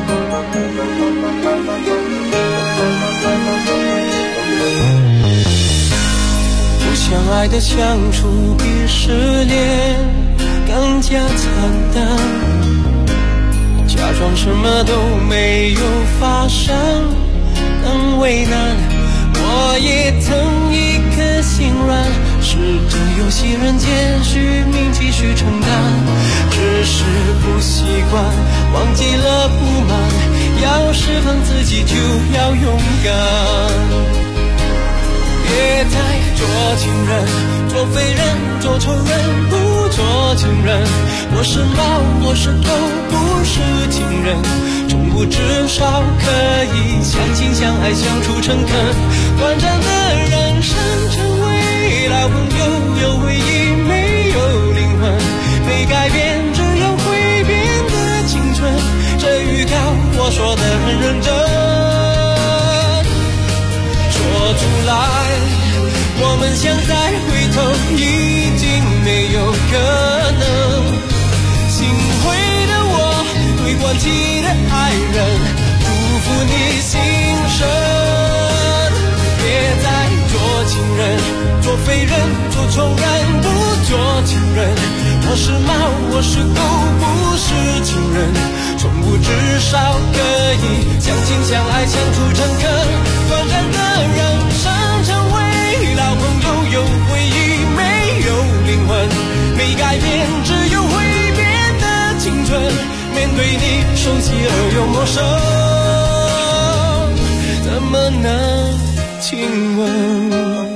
不相爱的相处比失恋更加惨淡，假装什么都没有发生更为难。我也曾一颗心软，试着游戏人间，续命继续承担，只是不习惯，忘记了不满，要释放自己就要勇敢。别再做情人，做废人，做仇人，不做情人。我是猫，我是狗，不是情人。宠物至少可以相亲相爱，相处诚恳。短暂的人生成为老朋友，有回忆没有灵魂，没改变只有会变的青春。这预告我说得很认真，说出来我们想再回头已经没有可能。心灰的我，对过期的爱人，祝福你心生。别再做情人，做废人，做仇人，不做情人。我是猫，我是狗，不是情人。宠物至少可以相亲相爱，相处诚恳。短暂的人生成为老朋友，有回忆没有灵魂，没改变只有会变的青春。面对你熟悉而又陌生，怎么能亲吻？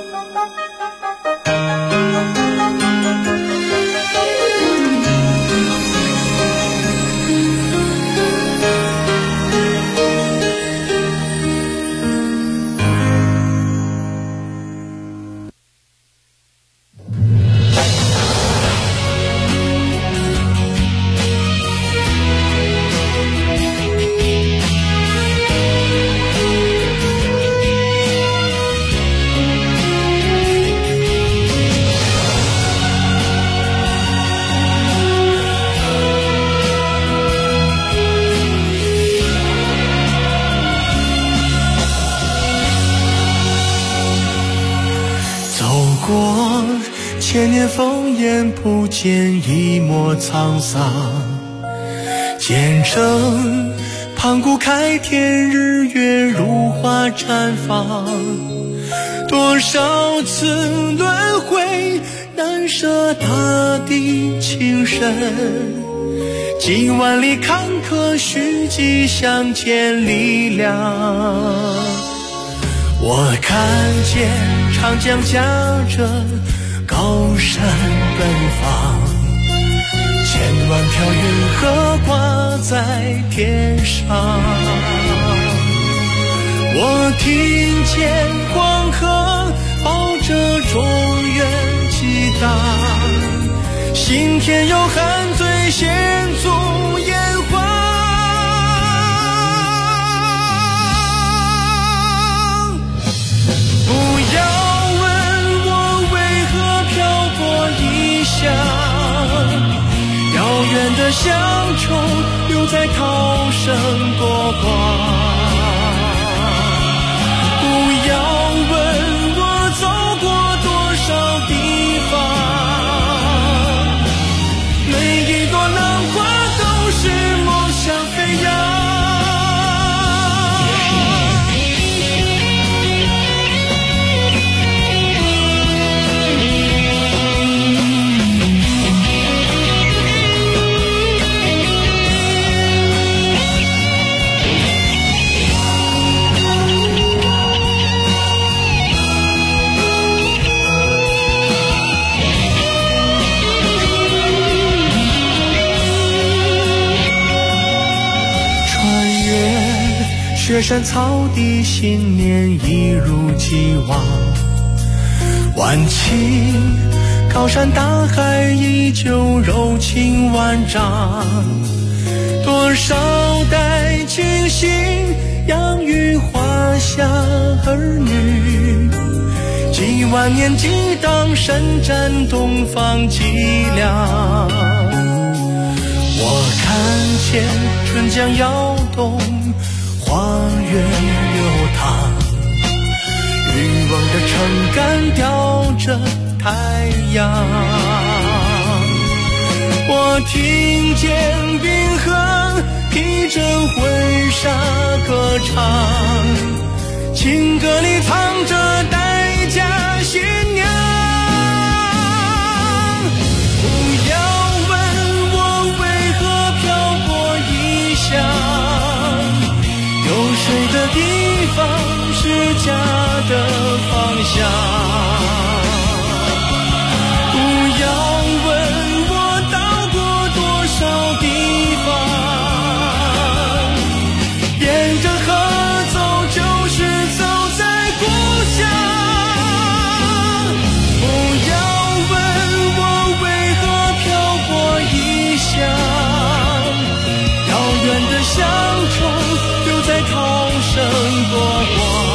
千年烽烟不见一抹沧桑，见证盘古开天，日月如花绽放。多少次轮回，难舍大地情深。经万里坎坷，虚迹相见力量。我看见长江夹着高山奔放，千万条云河挂在天上。我听见黄河抱着中原激荡，心田有汉醉献足炎黄。不要问我为何漂泊异乡，遥远的乡愁留在涛声波光。不要问我走过多少地方，每一朵浪花都是梦想飞扬。 雪山草地，新年一如既往。晚晴，高山大海依旧柔情万丈。多少代清醒，养育华夏儿女。几万年激荡，伸展东方脊梁。我看见春江摇动，花园流淌，渔翁的撑杆吊着太阳。我听见冰河披着婚纱歌唱，情歌里藏着待嫁新娘。不要问我为何漂泊异乡，有水的地方是家的方向。不要问我到过多少地方，沿着河走就是走在故乡。不要问我为何漂泊异乡，遥远的乡愁留在涛声波光。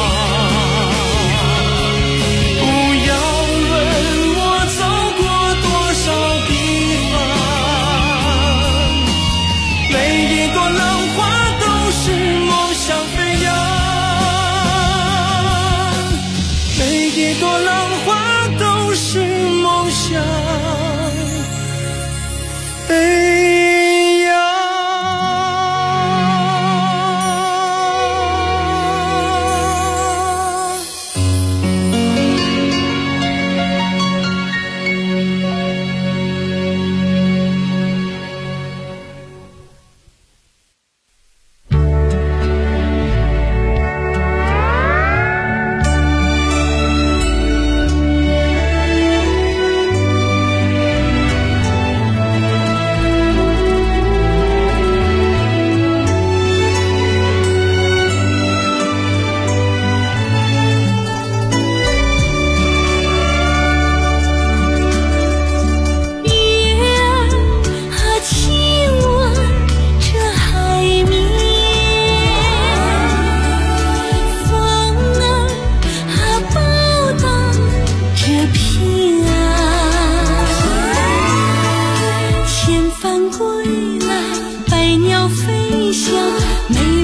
归来，百鸟飞翔，美